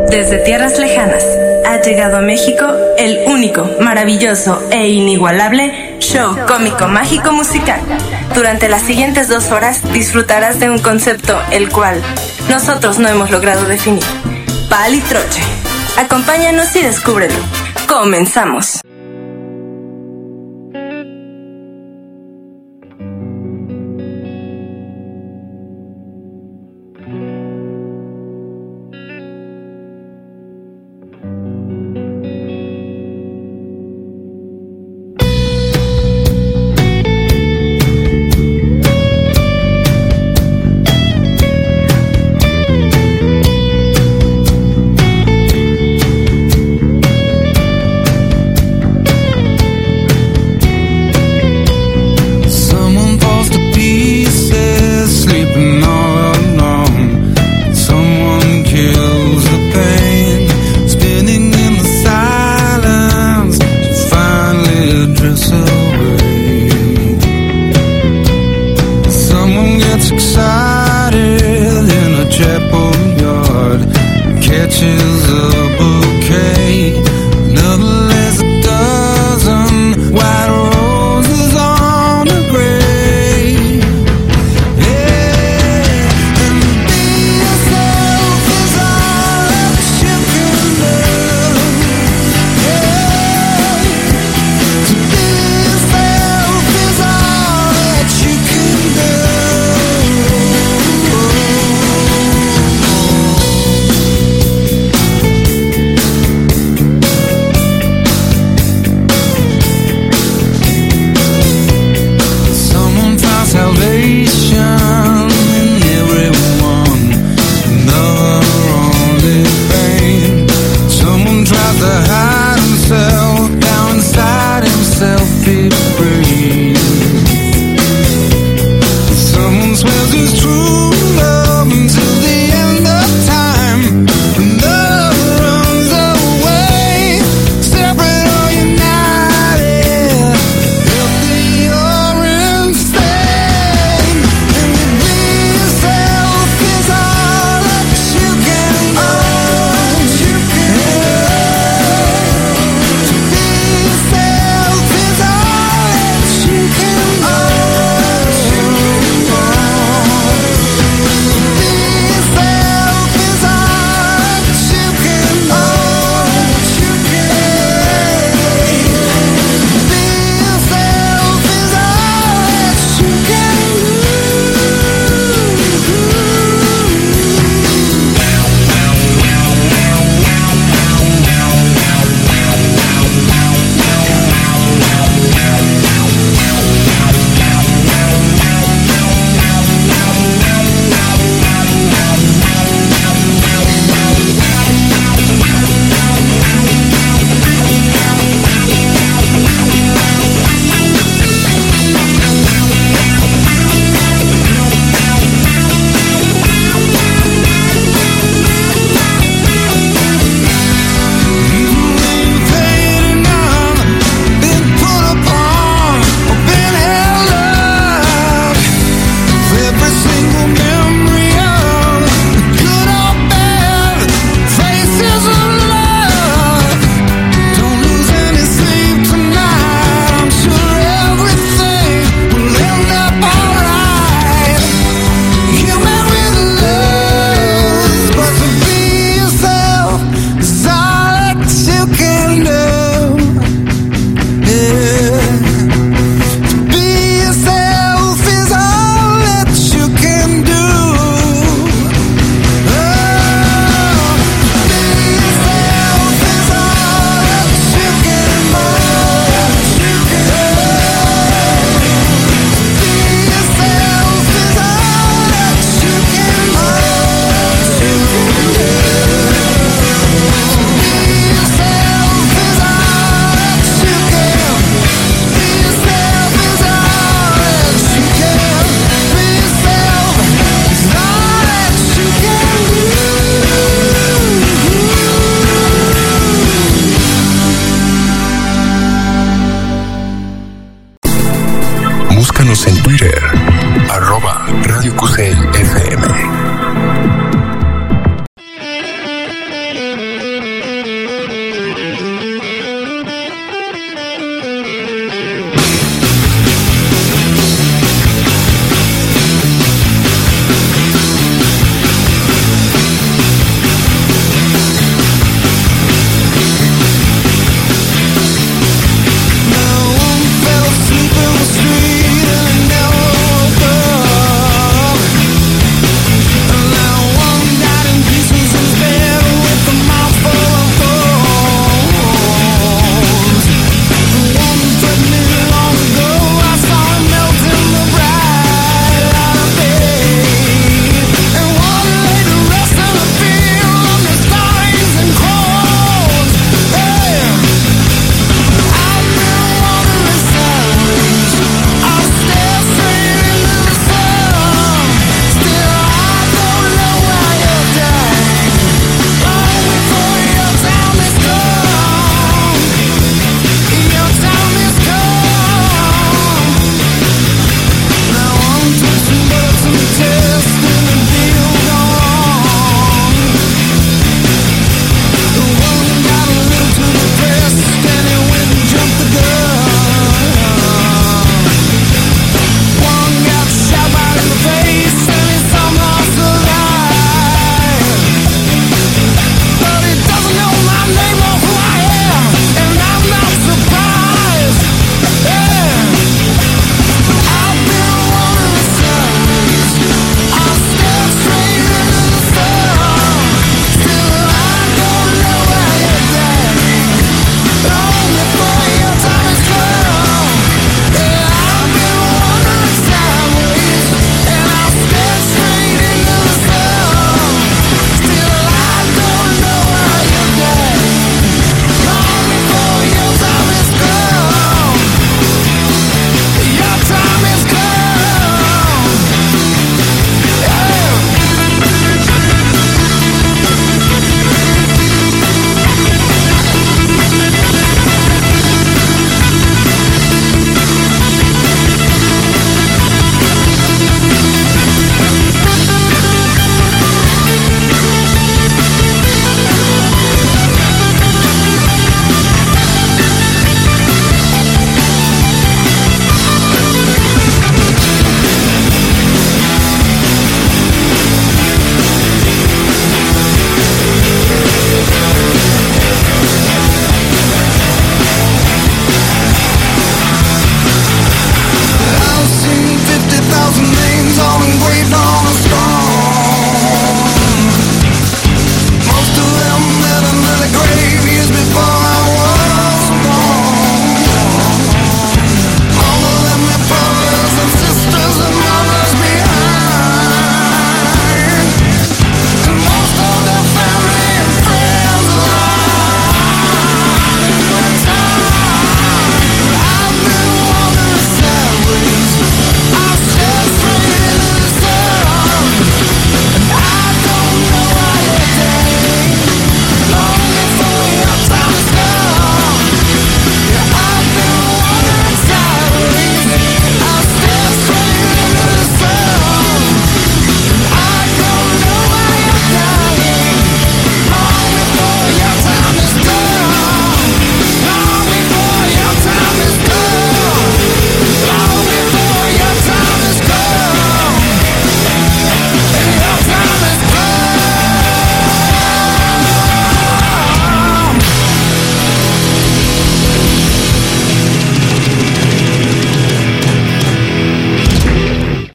Desde tierras lejanas ha llegado a México el único, maravilloso e inigualable show cómico mágico musical. Durante las siguientes 2 horas disfrutarás de un concepto el cual nosotros no hemos logrado definir: pal y troche. Acompáñanos y descúbrelo. Comenzamos.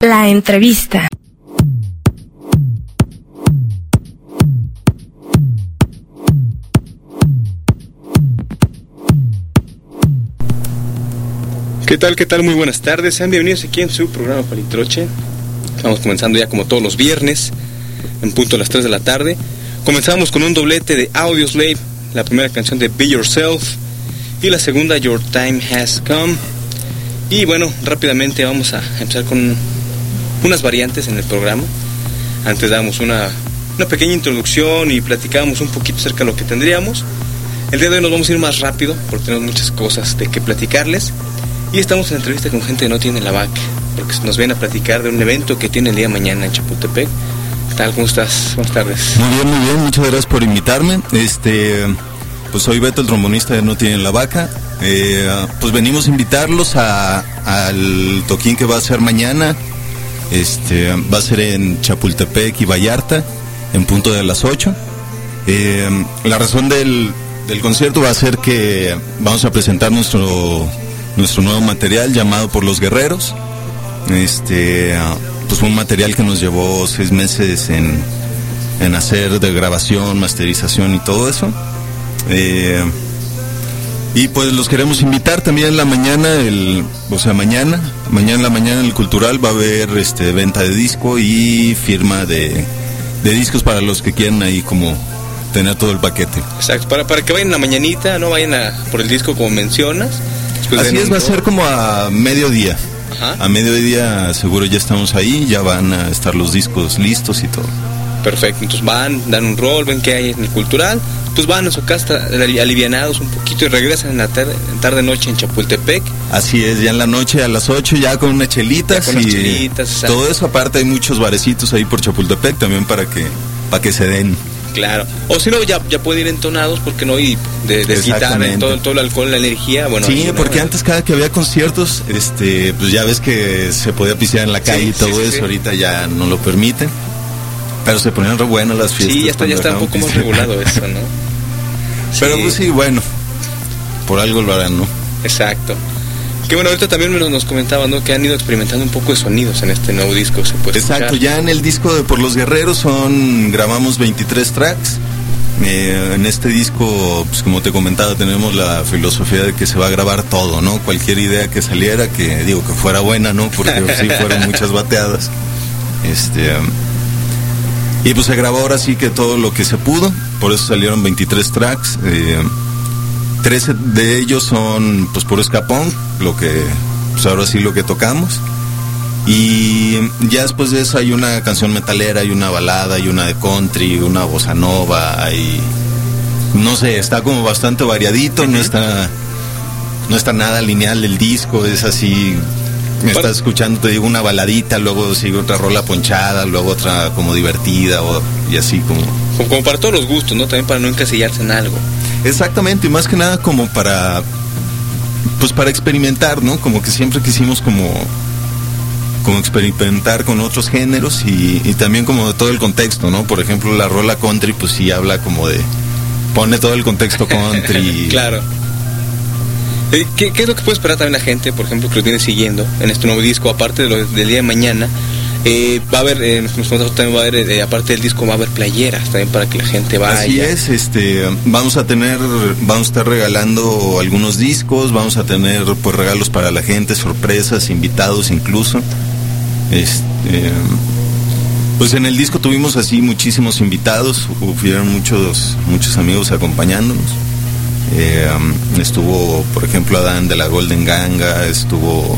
La entrevista. ¿Qué tal? ¿Qué tal? Muy buenas tardes. Sean bienvenidos aquí en su programa Palitroche. Estamos comenzando ya como todos los viernes, en punto a las 3 de la tarde. Comenzamos con un doblete de Audioslave, la primera canción de Be Yourself y la segunda Your Time Has Come. Y bueno, rápidamente vamos a empezar con unas variantes en el programa. Antes damos una pequeña introducción y platicábamos un poquito acerca de lo que tendríamos. El día de hoy nos vamos a ir más rápido porque tenemos muchas cosas de que platicarles. Y estamos en entrevista con gente que no tiene la vaca, porque nos vienen a platicar de un evento que tiene el día de mañana en Chapultepec. ¿Qué tal? ¿Cómo estás? Buenas tardes. Muy bien, muchas gracias por invitarme. Pues soy Beto, el trombonista de No Tienen la Vaca. Pues venimos a invitarlos al toquín que va a ser mañana. Va a ser en Chapultepec y Vallarta, en punto de las 8. La razón del concierto va a ser que vamos a presentar nuestro nuevo material llamado Por los Guerreros. Pues fue un material que nos llevó 6 meses en hacer, de grabación, masterización y todo eso. Y pues los queremos invitar también en la mañana, mañana en la mañana en el Cultural va a haber venta de disco y firma de discos para los que quieran ahí como tener todo el paquete. Exacto, para que vayan en la mañanita, no vayan por el disco como mencionas. Así es, va a ser como a mediodía. Ajá. A mediodía seguro ya estamos ahí, ya van a estar los discos listos y todo. Perfecto, entonces dan un rol, ven qué hay en el Cultural, pues van a su casa alivianados un poquito y regresan en la tarde-noche en Chapultepec. Así es, ya en la noche a las 8 ya con unas chelitas todo eso. Aparte hay muchos barecitos ahí por Chapultepec también para que se den. Claro, o si no ya puede ir entonados, porque no, y desquitar todo el alcohol, la energía, bueno. Sí, ¿no? Porque antes cada que había conciertos, pues ya ves que se podía pisear en la calle y todo eso, ahorita ya no lo permiten, pero se ponían re buenas las fiestas. Sí, ya está un poco más regulado eso, ¿no? Pero pues sí, bueno, por algo lo harán, ¿no? Exacto. Que bueno, ahorita también nos comentaban, ¿no?, que han ido experimentando un poco de sonidos en este nuevo disco, se puede escuchar. Exacto, ya en el disco de Por los Guerreros grabamos 23 tracks. En este disco, pues como te comentaba, tenemos la filosofía de que se va a grabar todo, ¿no? Cualquier idea que saliera, que fuera buena, ¿no? Porque sí fueron muchas bateadas. Y pues se grabó ahora sí que todo lo que se pudo, por eso salieron 23 tracks. 13 de ellos son pues puro ska punk, pues ahora sí lo que tocamos. Y ya después de eso hay una canción metalera, hay una balada, hay una de country, una bossa nova, no sé, está como bastante variadito, no está nada lineal el disco, es así. Me estás escuchando, te digo, una baladita, luego sigue otra rola ponchada, luego otra como divertida, y así como para todos los gustos, ¿no? También para no encasillarse en algo. Exactamente, y más que nada como para experimentar, ¿no? Como que siempre quisimos como experimentar con otros géneros y también como de todo el contexto, ¿no? Por ejemplo, la rola country pues sí habla como pone todo el contexto country. Claro. ¿Qué es lo que puede esperar también la gente, por ejemplo, que lo viene siguiendo en este nuevo disco, aparte del día de mañana? Va a haber, también va a haber, aparte del disco, va a haber playeras también para que la gente vaya. Así es, vamos a estar regalando algunos discos, vamos a tener pues regalos para la gente, sorpresas, invitados incluso. Pues en el disco tuvimos así muchísimos invitados, hubieron muchos amigos acompañándonos. Estuvo, por ejemplo, Adán de la Golden Ganga, estuvo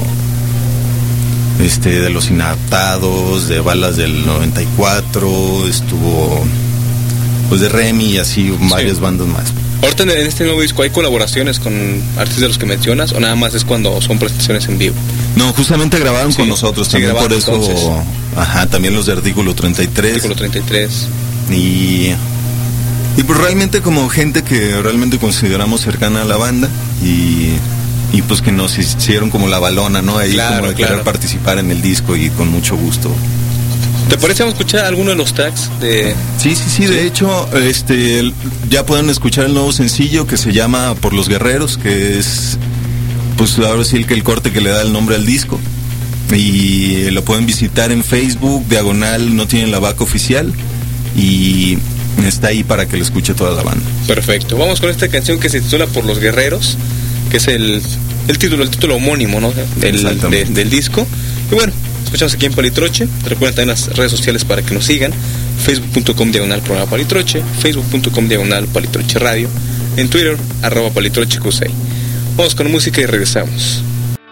de Los Inadaptados, de Balas del 94, estuvo pues de Remy y así varias bandas más. Ahorita en este nuevo disco hay colaboraciones con artistas de los que mencionas, o nada más es cuando son presentaciones en vivo. No, justamente grabaron con nosotros también, por eso entonces. También los de Artículo 33. Artículo 33. Y pues realmente como gente que realmente consideramos cercana a la banda y pues que nos hicieron como la balona, ¿no? Ahí como de querer participar en el disco y con mucho gusto. ¿Te parece escuchar alguno de los tracks de...? Sí, de hecho, ya pueden escuchar el nuevo sencillo que se llama Por los Guerreros, que es, pues ahora sí el corte que le da el nombre al disco. y lo pueden visitar en Facebook, diagonal No Tienen la Vaca Oficial, y está ahí para que lo escuche toda la banda. Perfecto, vamos con esta canción que se titula Por los Guerreros, que es el título homónimo, ¿no? del disco. Y bueno, escuchamos aquí en Palitroche. Recuerden también las redes sociales para que nos sigan: facebook.com/programa Palitroche, facebook.com/Palitroche Radio, en Twitter @PalitrocheQ6. Vamos con música y regresamos.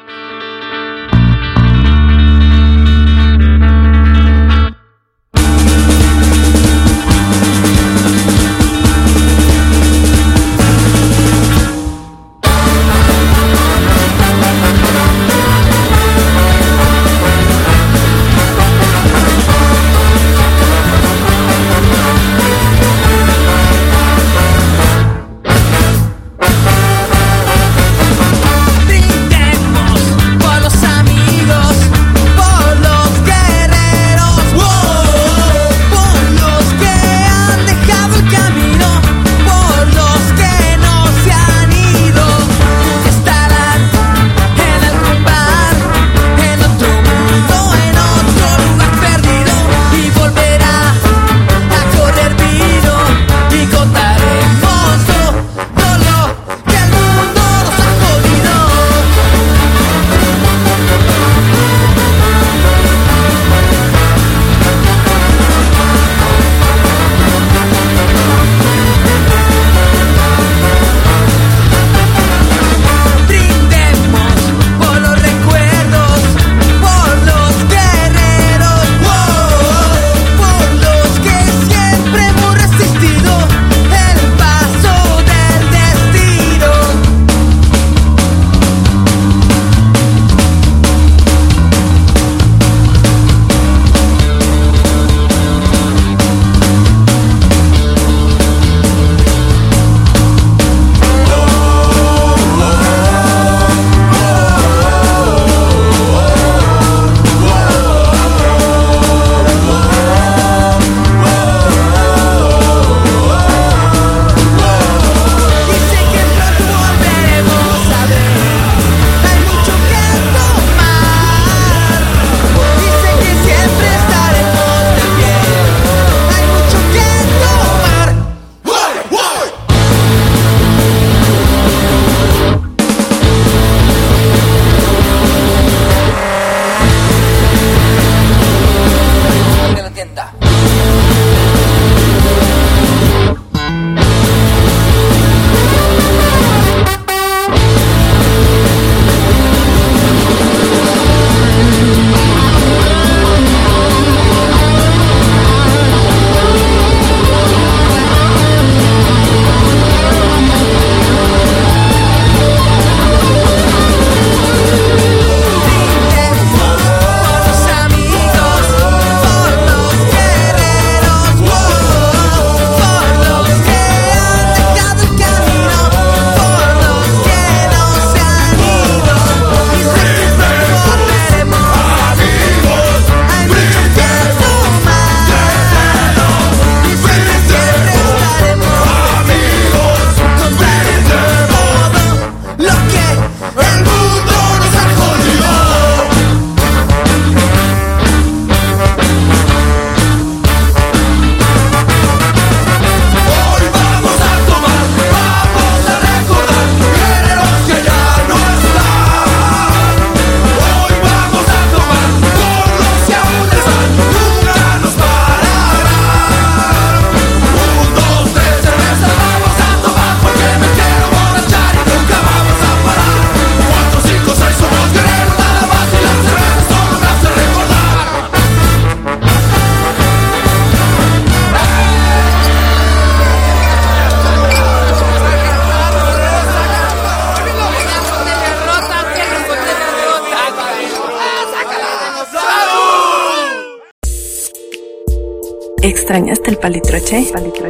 ¿Extrañaste el palitroche?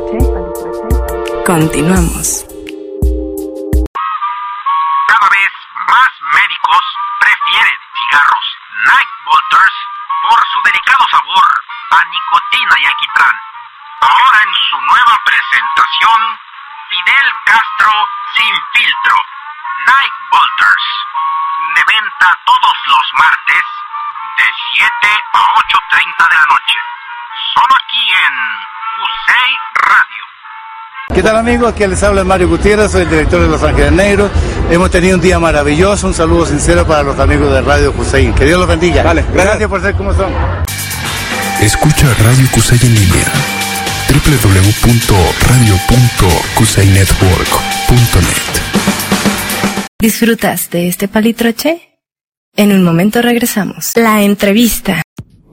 Continuamos. Cada vez más médicos prefieren cigarros Night Bolters por su delicado sabor a nicotina y alquitrán. Ahora en su nueva presentación, Fidel Castro sin filtro. Night Bolters. De venta todos los martes de 7 a 8:30 de la noche. Solo aquí en Cusey Radio. ¿Qué tal, amigos? Aquí les habla Mario Gutiérrez, soy el director de Los Ángeles Negros. Hemos tenido un día maravilloso, un saludo sincero para los amigos de Radio Cusey. Que Dios los bendiga. Vale, gracias por ser como son. Escucha Radio Cusey en línea. www.radio.cuseynetwork.net. ¿Disfrutas de este palitroche? En un momento regresamos. La entrevista.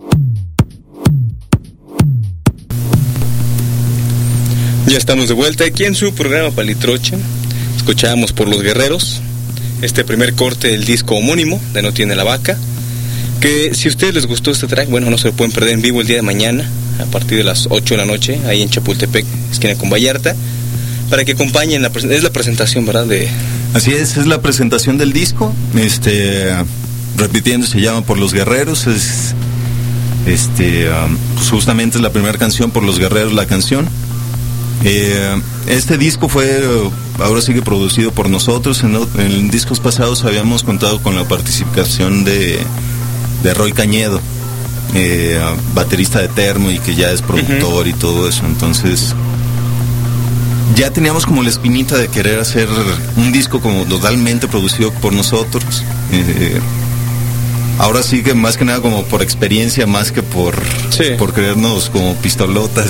Ya estamos de vuelta aquí en su programa Palitroche. Escuchábamos por Los Guerreros este primer corte del disco homónimo de No Tiene la Vaca. Que si a ustedes les gustó este track, bueno, no se lo pueden perder en vivo el día de mañana a partir de las 8 de la noche, ahí en Chapultepec, esquina con Vallarta, para que acompañen es la presentación, ¿verdad? Así es la presentación del disco. Repitiendo, se llama Por los Guerreros. Justamente es la primera canción, Por los Guerreros, la canción. Este disco fue, ahora sigue producido por nosotros. En discos pasados habíamos contado con la participación de Roy Cañedo, baterista de Termo y que ya es productor y todo eso. Entonces ya teníamos como la espinita de querer hacer un disco como totalmente producido por nosotros. Ahora sí que más que nada como por experiencia, más que por creernos como pistolotas.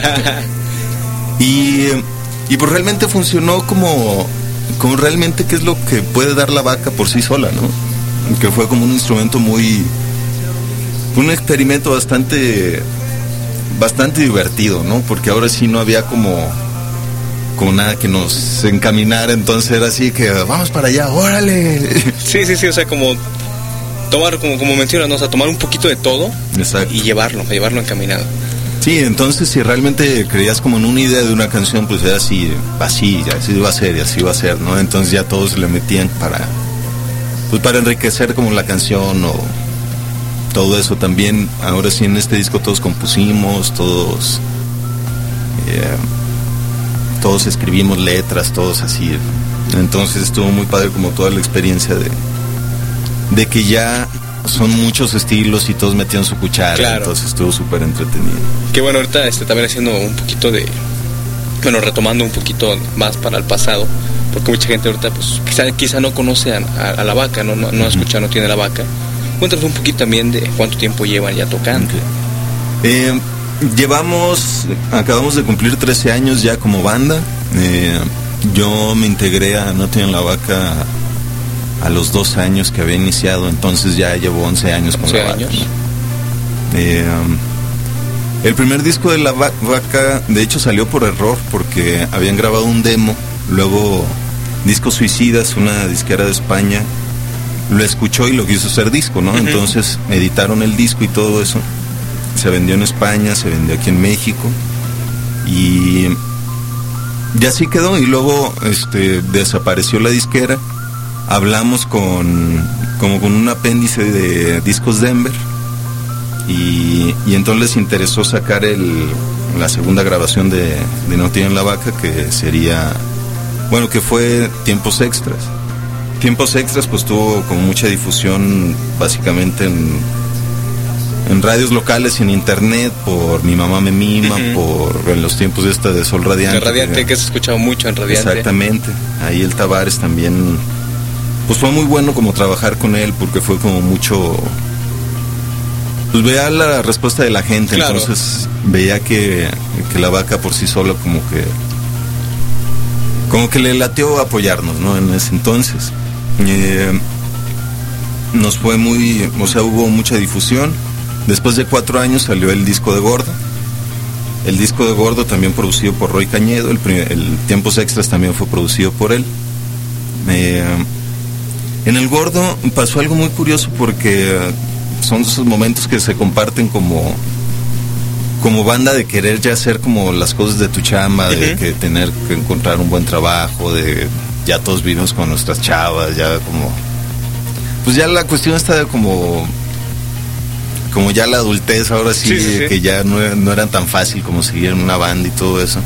Y pues realmente funcionó como realmente qué es lo que puede dar la vaca por sí sola, ¿no? Que fue como un instrumento un experimento bastante divertido, ¿no? Porque ahora sí no había como nada que nos encaminara, entonces era así que vamos para allá, órale. Sí, o sea, como tomar, como mencionas, ¿no? O sea, tomar un poquito de todo. Exacto. Y llevarlo encaminado. Sí, entonces si realmente creías como en una idea de una canción, pues era así va a ser y así va a ser, ¿no? Entonces ya todos le metían para enriquecer como la canción o todo eso también. Ahora sí en este disco todos compusimos, todos escribimos letras, todos así. Entonces estuvo muy padre como toda la experiencia de que ya son muchos estilos y todos metían su cuchara. Claro. Entonces estuvo súper entretenido. Qué bueno, ahorita también haciendo un poquito retomando un poquito más para el pasado, porque mucha gente ahorita pues quizá no conoce a la vaca, no ha escuchado, No Tiene la Vaca. Cuéntanos un poquito también de cuánto tiempo llevan ya tocando. Okay. Acabamos de cumplir 13 años ya como banda. Yo me integré a No Tiene la Vaca a los 2 años que había iniciado, entonces ya llevo 11 años con la vaca. El primer disco de la vaca, de hecho, salió por error, porque habían grabado un demo, luego Discos Suicidas, una disquera de España, lo escuchó y lo quiso hacer disco, ¿no? Entonces editaron el disco y todo eso, se vendió en España, se vendió aquí en México, y así quedó, y luego desapareció la disquera. Hablamos con un apéndice de Discos Denver y entonces les interesó sacar la segunda grabación de No Tienen la Vaca, que sería, bueno, que fue Tiempos Extras. Tiempos Extras pues tuvo como mucha difusión básicamente en radios locales y en internet, por Mi Mamá Me Mima, en los tiempos de Sol Radiante. El Radiante, que se escuchaba mucho en Radiante. Exactamente, ahí el Tavares también. Pues fue muy bueno como trabajar con él, porque fue como mucho, pues veía la respuesta de la gente. Claro. Entonces veía que la vaca por sí sola como que le latió apoyarnos, ¿no? En ese entonces nos fue hubo mucha difusión. Después de 4 años salió el disco de Gordo. El disco de Gordo también producido por Roy Cañedo. El Tiempos Extras también fue producido por él. En el Gordo pasó algo muy curioso, porque son esos momentos que se comparten como banda, de querer ya hacer como las cosas de tu chamba, de que tener que encontrar un buen trabajo, de ya todos vivimos con nuestras chavas, ya pues ya la cuestión está de como ya la adultez, ahora sí. Que ya no era tan fácil como seguir en una banda y todo eso.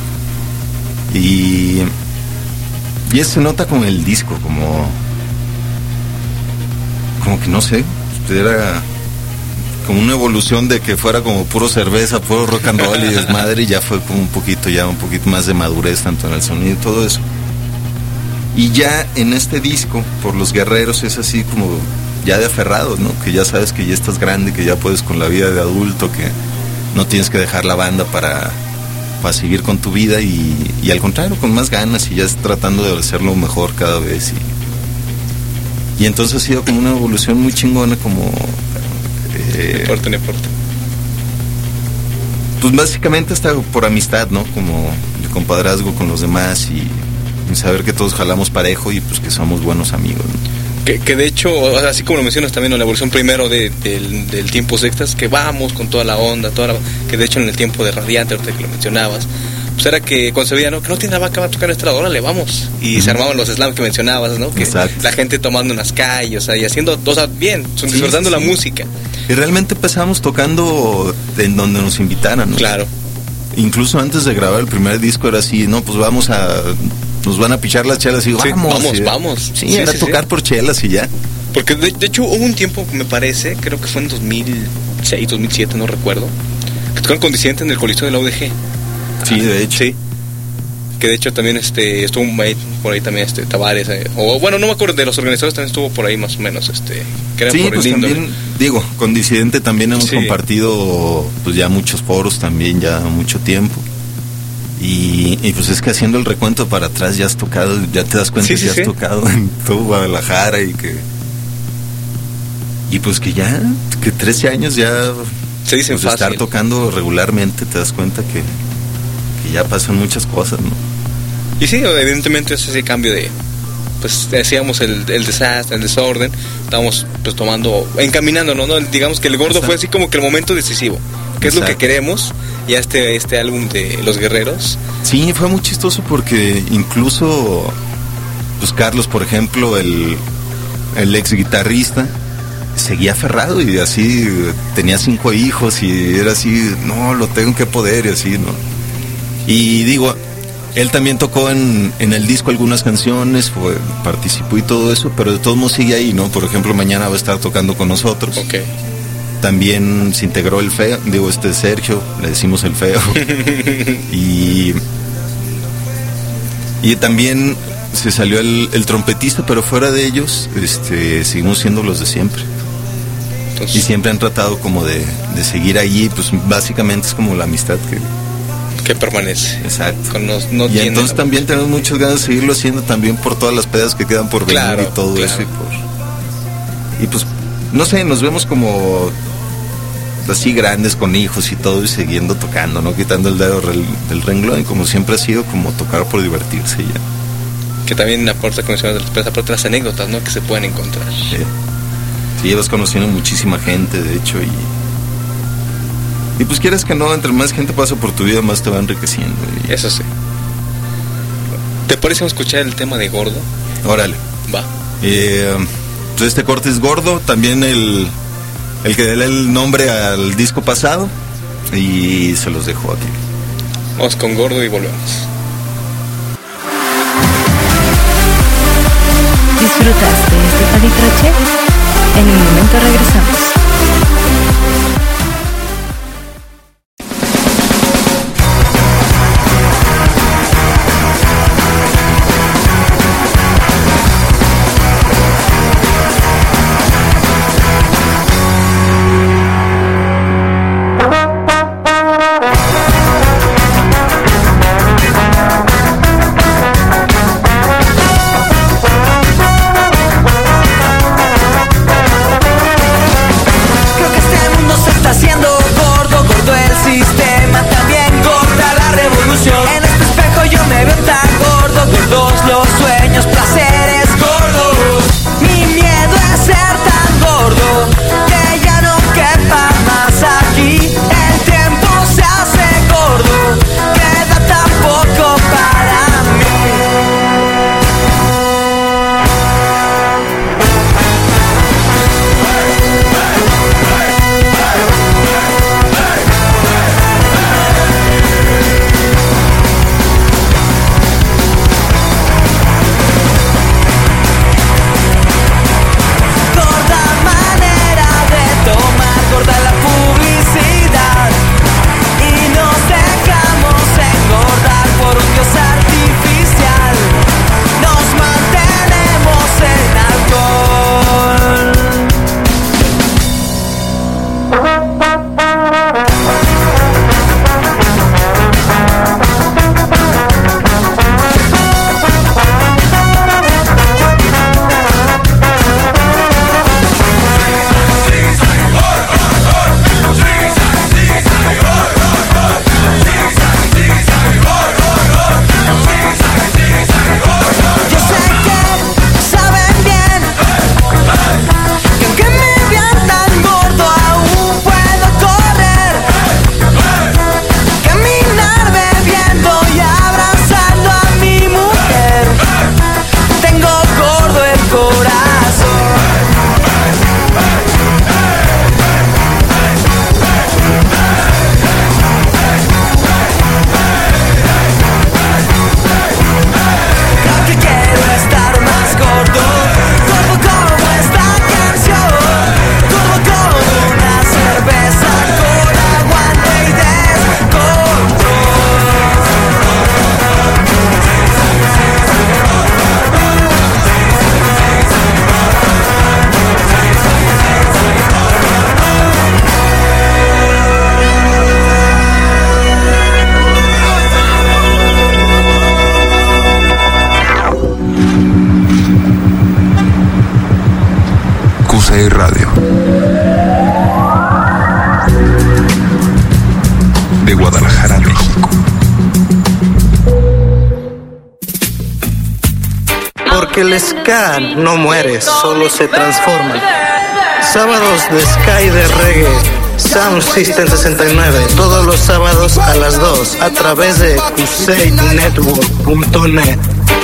Y eso se nota con el disco, como que no sé, como una evolución de que fuera como puro cerveza, puro rock and roll y desmadre, y ya fue como un poquito más de madurez, tanto en el sonido y todo eso. Y ya en este disco, por los guerreros, es así como ya de aferrados, ¿no? Que ya sabes que ya estás grande, que ya puedes con la vida de adulto, que no tienes que dejar la banda para seguir con tu vida y al contrario, con más ganas y ya tratando de hacerlo mejor cada vez. Y entonces ha sido como una evolución muy chingona, como... No importa. Pues básicamente está por amistad, ¿no? Como el compadrazgo con los demás y saber que todos jalamos parejo y pues que somos buenos amigos, ¿no? Que de hecho, así como lo mencionas también en la evolución primero del tiempo sextas, que vamos con toda la onda, que de hecho en el tiempo de Radiante, ahorita que lo mencionabas, pues era que cuando se veía, ¿no? Que no tiene la vaca, va a tocar nuestra hora, le vamos. Y se armaban los slams que mencionabas, ¿no? Que exacto. La gente tomando en las calles, o sea, y haciendo cosas bien, disfrutando la música. Y realmente empezamos tocando en donde nos invitaran, ¿no? Claro. Incluso antes de grabar el primer disco era así, no, pues nos van a pichar las chelas y vamos. Sí, era tocar por chelas y ya. Porque de hecho hubo un tiempo, me parece, creo que fue en 2006, 2007, no recuerdo, que tocaron con Disidente en el Coliseo de la UDG. Sí, de hecho. Sí. Que de hecho también estuvo por ahí también Tavares, o bueno, no me acuerdo, de los organizadores también estuvo por ahí más o menos, que era sí, por pues el también, digo, con Disidente también hemos compartido pues ya muchos foros también, ya mucho tiempo. Y pues es que haciendo el recuento para atrás ya has tocado, ya te das cuenta que has tocado en todo Guadalajara y pues que 13 años ya se dicen pues fácil. Estar tocando regularmente te das cuenta que ya pasan muchas cosas, ¿no? Y sí, evidentemente es ese cambio de, pues decíamos el desastre, el desorden, estábamos pues encaminándonos, ¿no? Digamos que el Gordo fue así como que el momento decisivo, que es lo que queremos, y este álbum de Los Guerreros. Sí, fue muy chistoso porque incluso pues Carlos, por ejemplo, el ex guitarrista, seguía aferrado y así tenía 5 hijos y era así, no, lo tengo que poder y así, ¿no? Y digo, él también tocó en el disco algunas canciones, participó y todo eso, pero de todos modos sigue ahí, ¿no? Por ejemplo, mañana va a estar tocando con nosotros. Okay. También se integró el Feo, Sergio, le decimos el Feo. y también se salió el trompetista, pero fuera de ellos, seguimos siendo los de siempre. Entonces, y siempre han tratado como de seguir allí, pues básicamente es como la amistad que permanece. Exacto. Y entonces también tenemos muchas ganas de seguirlo haciendo también por todas las pedas que quedan por venir y todo eso. Y pues, no sé, nos vemos como así grandes con hijos y todo y siguiendo tocando, ¿no? Quitando el dedo del renglón, y como siempre ha sido como tocar por divertirse ya. Que también aporta, como mencionas, aporta las anécdotas, ¿no? Que se pueden encontrar. Sí, vas conociendo muchísima gente, de hecho, y pues quieres que no, entre más gente pasa por tu vida, más te va enriqueciendo. Eso sí. ¿Te parece escuchar el tema de Gordo? Órale. Va. Pues este corte es Gordo, también el que dé el nombre al disco pasado, y se los dejo aquí. Vamos con Gordo y volvemos. ¿Disfrutaste este palitroche? En un momento regresamos. Radio. De Guadalajara, México. Porque el ska no muere, solo se transforma. Sábados de ska y de reggae, Sound System 69, todos los sábados a las 2, a través de CuseyNetwork.net.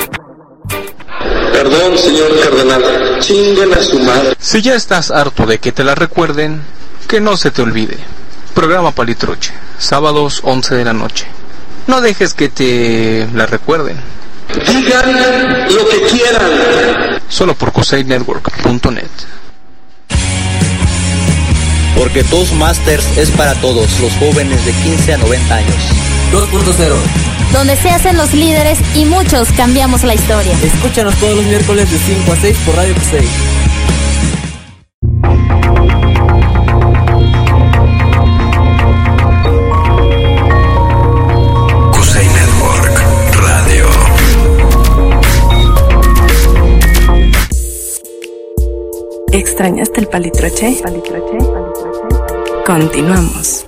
Perdón, señor cardenal, chinguen a su madre. Si ya estás harto de que te la recuerden, que no se te olvide. Programa Palitroche, sábados 11 de la noche. No dejes que te la recuerden. Digan lo que quieran. Solo por CuseyNetwork.net. Porque Toastmasters es para todos los jóvenes de 15 a 90 años. 2.0, donde se hacen los líderes y muchos cambiamos la historia. Escúchanos todos los miércoles de 5 a 6 por Radio Cusey. Cusey Network Radio. ¿Extrañaste el palitroche? Continuamos.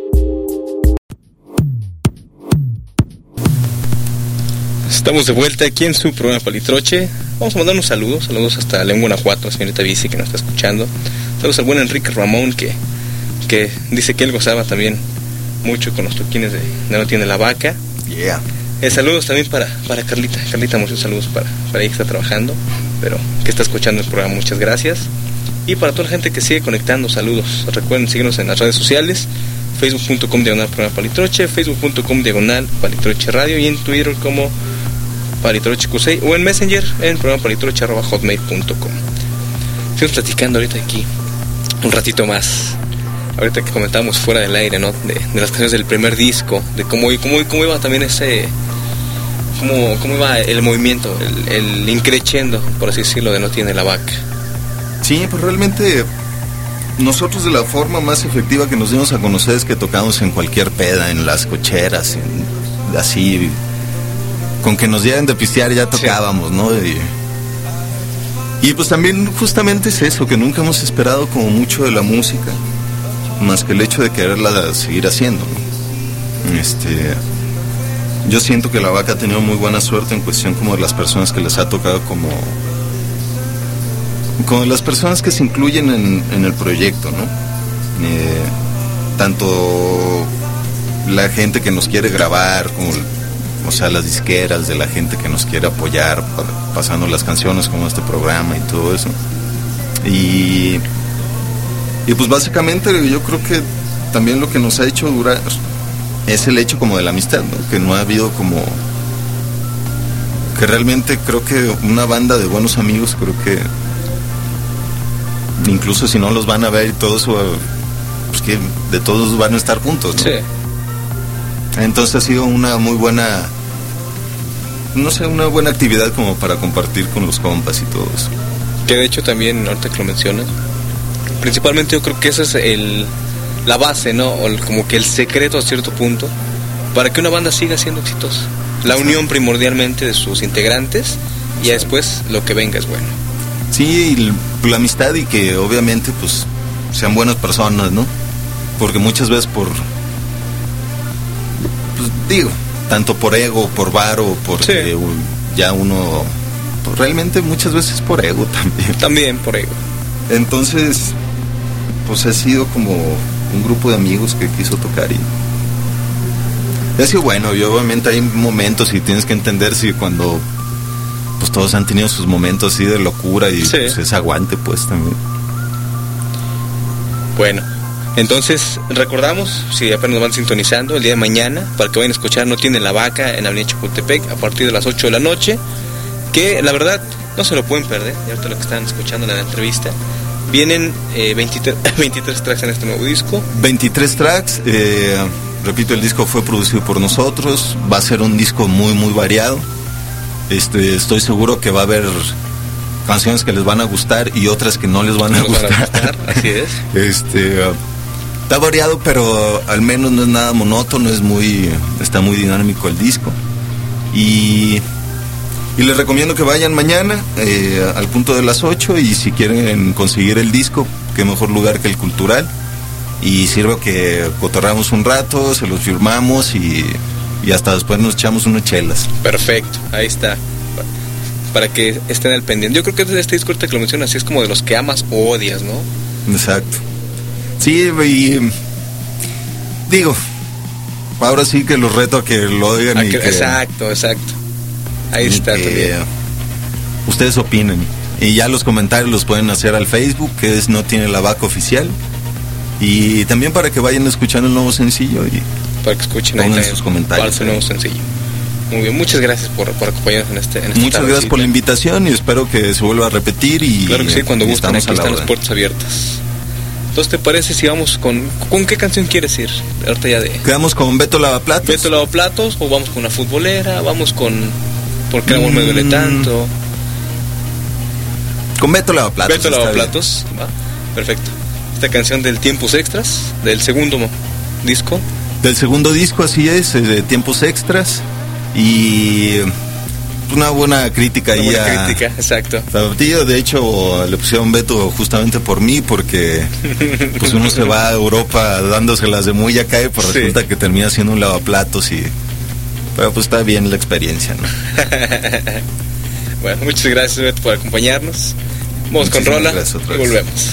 Estamos de vuelta aquí en su programa Palitroche. Vamos a mandar unos saludos hasta León, Guanajuato, la señorita Bici que nos está escuchando. Saludos al buen Enrique Ramón que dice que él gozaba también mucho con los toquines de No Tiene la Vaca. Yeah. Saludos también para Carlita, muchos saludos para ella que está trabajando, pero que está escuchando el programa, muchas gracias. Y para toda la gente que sigue conectando, saludos. Recuerden seguirnos en las redes sociales, facebook.com/programa Palitroche, facebook.com/Palitroche Radio, y en Twitter como Palitroche Cusey, o en Messenger en programa palitroche@hotmail.com. Estamos platicando ahorita aquí un ratito más, ahorita que comentábamos fuera del aire, ¿no? De las canciones del primer disco, de cómo iba también ese, cómo iba el movimiento, el increciendo, por así decirlo, de No Tiene la Vaca. Sí, pues realmente nosotros de la forma más efectiva que nos dimos a conocer es que tocamos en cualquier peda, en las cocheras, así, con que nos dieran de pistear ya tocábamos, sí, ¿no? Y pues también justamente es eso, que nunca hemos esperado como mucho de la música, más que el hecho de quererla seguir haciendo, ¿no? Yo siento que la Vaca ha tenido muy buena suerte en cuestión como de las personas que les ha tocado como las personas que se incluyen en el proyecto, ¿no? Tanto la gente que nos quiere grabar, como, o sea, las disqueras, de la gente que nos quiere apoyar pasando las canciones como este programa y todo eso. Y pues básicamente yo creo que también lo que nos ha hecho durar es el hecho como de la amistad, ¿no? Que no ha habido como... que realmente creo que una banda de buenos amigos, creo que incluso si no los van a ver y todo eso, pues que de todos van a estar juntos, ¿no? Sí. Entonces ha sido una muy buena, no sé, una buena actividad como para compartir con los compas y todo eso. Que de hecho también, ahorita que lo mencionas, principalmente yo creo que esa es la base, ¿no? O como que el secreto a cierto punto para que una banda siga siendo exitosa. La unión primordialmente de sus integrantes, y después lo que venga es bueno. Sí, la amistad, y que obviamente pues sean buenas personas, ¿no? Porque muchas veces pues digo, tanto por ego, por varo, porque sí, ya uno, pues, realmente muchas veces por ego también. También por ego. Entonces, pues ha sido como un grupo de amigos que quiso tocar y ha sido bueno. Y obviamente hay momentos y tienes que entender si cuando pues todos han tenido sus momentos así de locura y sí, pues es aguante pues también. Bueno, entonces recordamos, si apenas nos van sintonizando, el día de mañana, para que vayan a escuchar No Tiene la Vaca en Avenida Chapultepec a partir de las 8 de la noche, que la verdad no se lo pueden perder. Y ahorita lo que están escuchando en la entrevista, vienen 23 tracks en este nuevo disco. 23 tracks, repito, el disco fue producido por nosotros, va a ser un disco muy muy variado. Estoy seguro que va a haber canciones que les van a gustar y otras que no les van a gustar. Así es. Está variado, pero al menos no es nada monótono, está muy dinámico el disco. Y Y les recomiendo que vayan mañana al punto de las 8, y si quieren conseguir el disco, qué mejor lugar que el Cultural. Y sirve que cotorramos un rato, se los firmamos y hasta después nos echamos unas chelas. Perfecto, ahí está. Para que estén al pendiente. Yo creo que este disco que lo mencionas así es como de los que amas o odias, ¿no? Exacto. Sí, y digo, ahora sí que los reto a que lo oigan. Exacto. Ahí está también. Ustedes opinen. Y ya los comentarios los pueden hacer al Facebook, que es No Tiene la Vaca Oficial. Y también para que vayan escuchando el nuevo sencillo y para que escuchen pongan sus comentarios. ¿Cuál es el nuevo sencillo? Muy bien, muchas gracias por acompañarnos en este Muchas gracias por la invitación y espero que se vuelva a repetir. Y claro que sí, cuando gusten, aquí están las puertas abiertas. Entonces, ¿te parece si vamos con qué canción quieres ir? Ahorita ya ¿Quedamos con Beto Lavaplatos? Beto Lavaplatos, o vamos con una futbolera, vamos con ¿Por qué el amor me duele tanto? Con Beto Lavaplatos. Beto Lavaplatos, va, perfecto. Esta canción del Tiempos Extras, del segundo disco. Del segundo disco, así es, de Tiempos Extras. Y una buena crítica ahí. Una buena crítica, exacto. De hecho, le pusieron Beto justamente por mí, porque pues uno se va a Europa dándoselas de muy acá, y pues resulta que termina siendo un lavaplatos. Pero pues está bien la experiencia, ¿no? Bueno, muchas gracias, Beto, por acompañarnos. Vamos con rola y volvemos.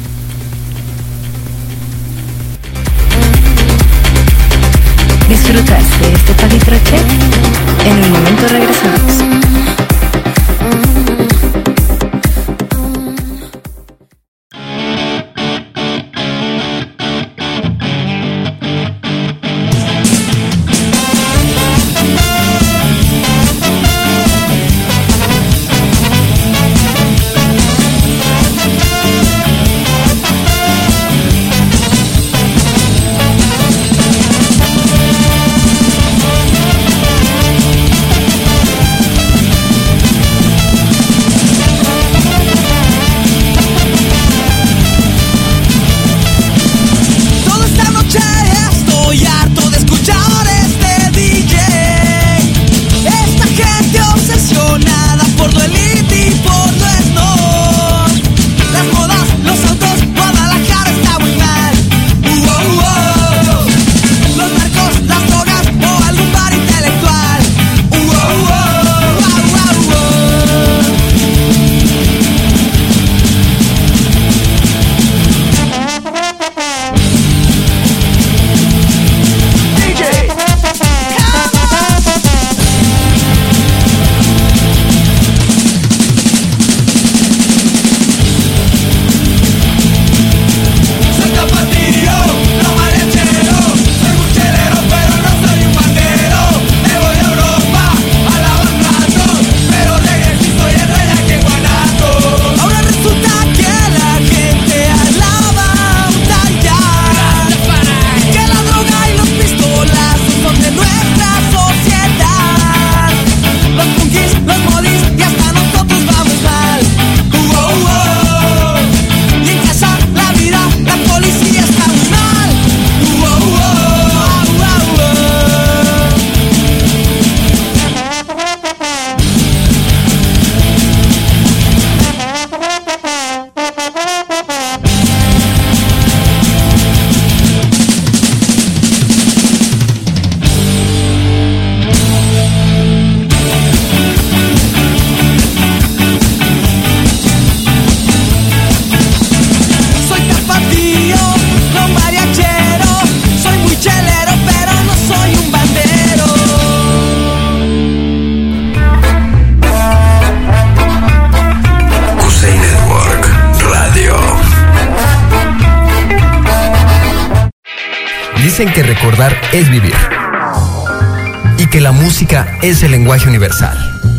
¿Disfrutas de este palitroche? En un momento regresamos. Dicen que recordar es vivir y que la música es el lenguaje universal.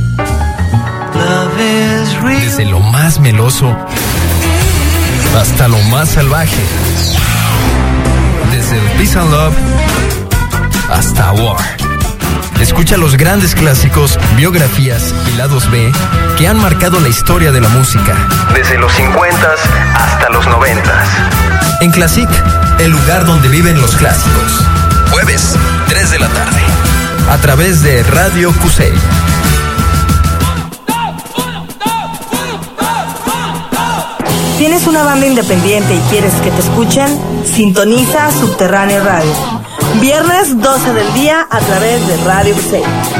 Desde lo más meloso hasta lo más salvaje. Desde el Peace and Love hasta War. Escucha los grandes clásicos, biografías y lados B que han marcado la historia de la música. Desde los 50s hasta los 90s. En Classic, el lugar donde viven los clásicos. Jueves, 3 de la tarde. A través de Radio Cusey. ¿Tienes una banda independiente y quieres que te escuchen? Sintoniza Subterráneo Radio. Viernes 12 del día a través de Radio UCEI.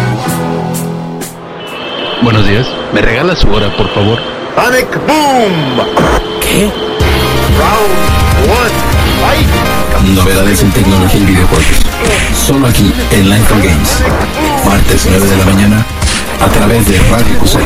Buenos días. ¿Me regala su hora, por favor? Panic Boom. ¿Qué? Round 1. Fight. Novedades en tecnología y videojuegos. Solo aquí en Lightful Games. Martes 9 de la mañana a través de Radio UCEI.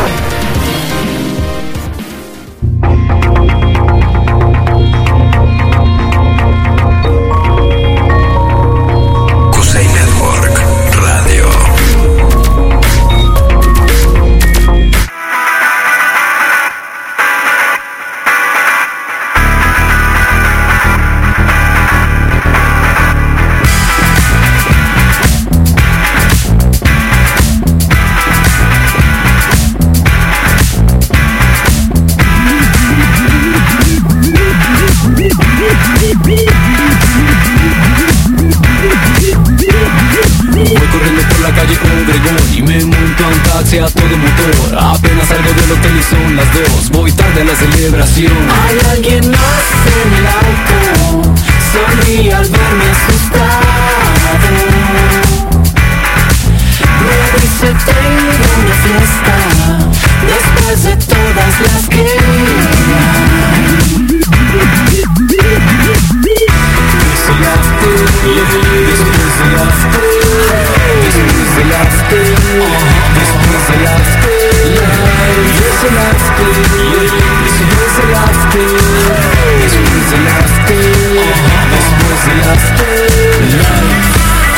A todo motor, apenas salgo del hotel y son las 2. Voy tarde a la celebración. Hay alguien más en el auto. Sonríe al verme asustado. Me dice tengo una fiesta después de todas las que hay. Después del after, después del after, después del after, después del after, después del after, después del after, después del after, después del after.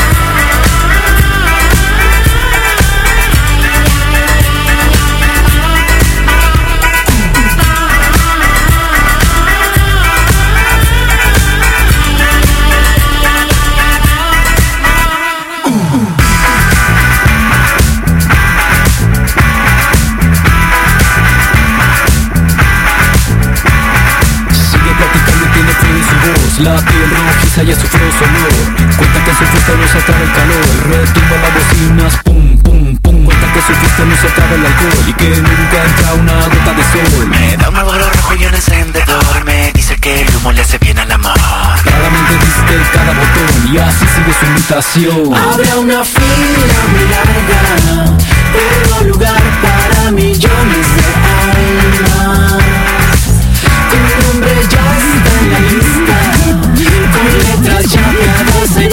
La piel rojiza ya sufrió su olor. Cuenta que su fiesta no se acaba el calor. Retumba las bocinas, pum, pum, pum. Cuenta que su fiesta no se acaba el alcohol y que nunca entra una gota de sol. Me da un Marlboro rojo y un encendedor. Me dice que el humo le hace bien al amor. Claramente viste cada botón y así sigue su invitación. Habrá una fila muy larga, pero lugar para millones de almas. Tu nombre ya está en la lista, con letras llamadas en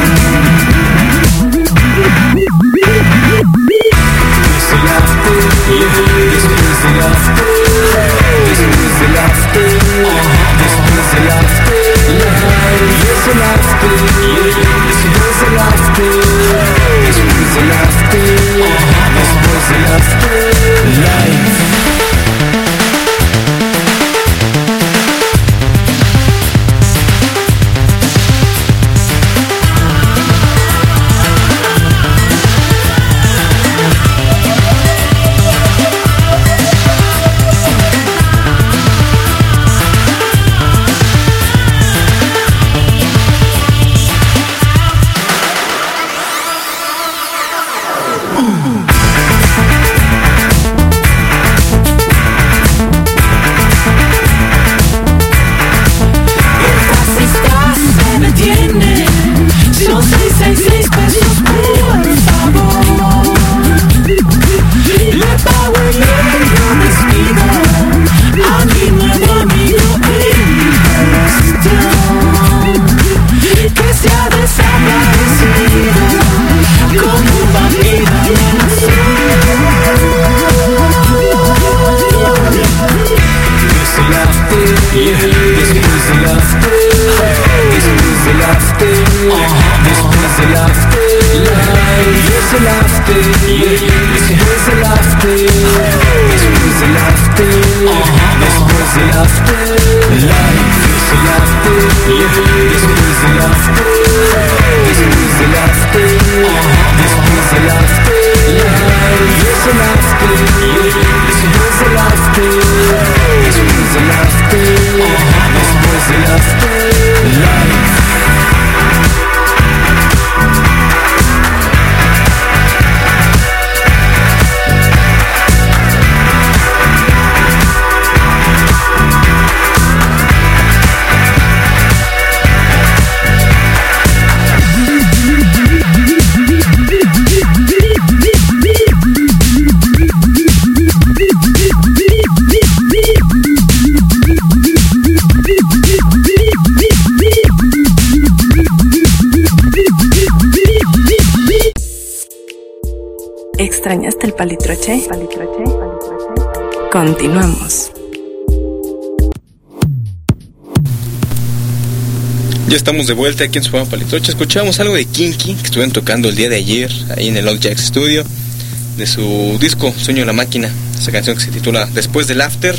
Después del after, después del after, después del after, después del after, después del after, después del after, después del after, después del after, live. ¿Extrañaste el palitroche? Continuamos. Ya estamos de vuelta aquí en su programa Palitroche. Escuchábamos algo de Kinky, que estuvieron tocando el día de ayer, ahí en el Old Jack Studio, de su disco Sueño de la Máquina, esa canción que se titula Después del After.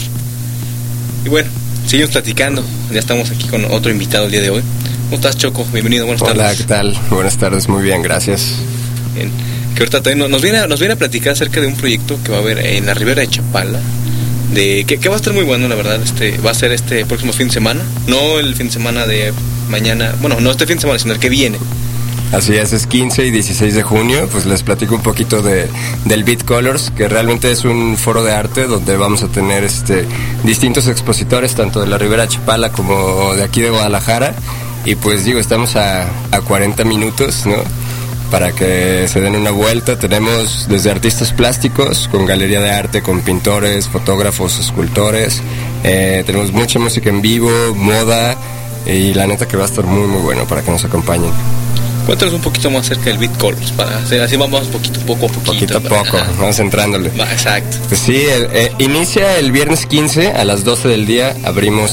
Y bueno, seguimos platicando, ya estamos aquí con otro invitado el día de hoy. ¿Cómo estás, Choco? Bienvenido, buenas tardes. Hola, ¿qué tal? Buenas tardes, muy bien, gracias. Bien. Que ahorita también nos viene a platicar acerca de un proyecto que va a haber en la Ribera de Chapala, que va a estar muy bueno, la verdad. Va a ser este próximo fin de semana, no el fin de semana de mañana, bueno, no este fin de semana, sino el que viene. Así es 15 y 16 de junio, pues les platico un poquito del Beat Colors, que realmente es un foro de arte donde vamos a tener distintos expositores, tanto de la Ribera de Chapala como de aquí de Guadalajara, y pues digo, estamos a 40 minutos, ¿no?, para que se den una vuelta. Tenemos desde artistas plásticos, con galería de arte, con pintores, fotógrafos, escultores, tenemos mucha música en vivo, moda, y la neta que va a estar muy muy bueno para que nos acompañen. Cuéntanos un poquito más acerca del Beat Colors, para hacer así vamos poco a poco, vamos entrándole. Exacto. Pues sí, inicia el viernes 15 a las 12 del día, abrimos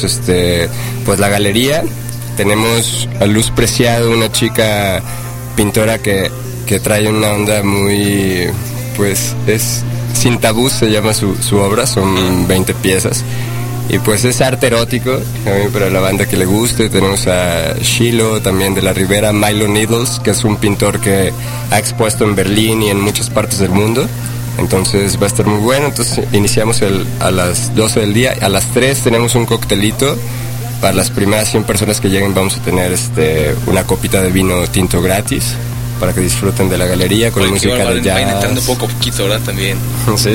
pues la galería. Tenemos a Luz Preciado, una chica pintora que trae una onda muy, pues es Sin Tabús, se llama su obra, son 20 piezas. Y pues es arte erótico, también para la banda que le guste. Tenemos a Shiloh, también de la Ribera, Milo Needles, que es un pintor que ha expuesto en Berlín y en muchas partes del mundo. Entonces va a estar muy bueno. Entonces iniciamos a las 12 del día. A las 3 tenemos un coctelito. Para las primeras 100 personas que lleguen vamos a tener una copita de vino tinto gratis, para que disfruten de la galería con música de jazz. Vayan entrando poco a poquito, ¿verdad? También. Sí.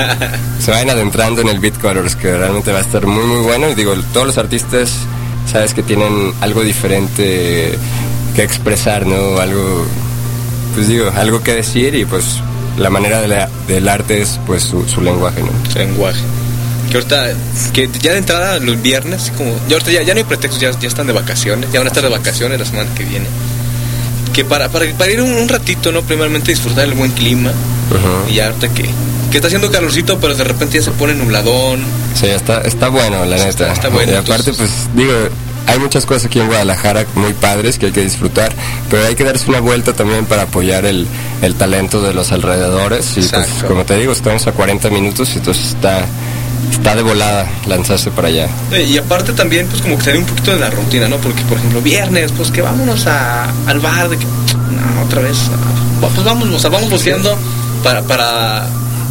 Se vayan adentrando en el Beat Colors, que realmente va a estar muy muy bueno. Y digo, todos los artistas, sabes que tienen algo diferente que expresar, ¿no? Algo, pues digo, algo que decir, y pues la manera del arte es pues su lenguaje, ¿no? Su lenguaje. Que ahorita, que ya de entrada los viernes, como ya ahorita ya no hay pretextos, ya están de vacaciones, ya van a estar de vacaciones la semana que viene. Que para ir un ratito, ¿no? Primeramente disfrutar del buen clima. Uh-huh. Y ya ahorita que está haciendo calorcito, pero de repente ya se pone nubladón. Sí, está bueno, la neta. Está bueno. Y aparte, entonces, pues digo, hay muchas cosas aquí en Guadalajara muy padres que hay que disfrutar, pero hay que darse una vuelta también para apoyar el talento de los alrededores. Y pues, como te digo, estamos a 40 minutos, y entonces está de volada lanzarse para allá. Y aparte también, pues como que salir un poquito de la rutina, ¿no? Porque, por ejemplo, viernes, pues que vámonos al bar, de que, no, otra vez, pues vamos boceando para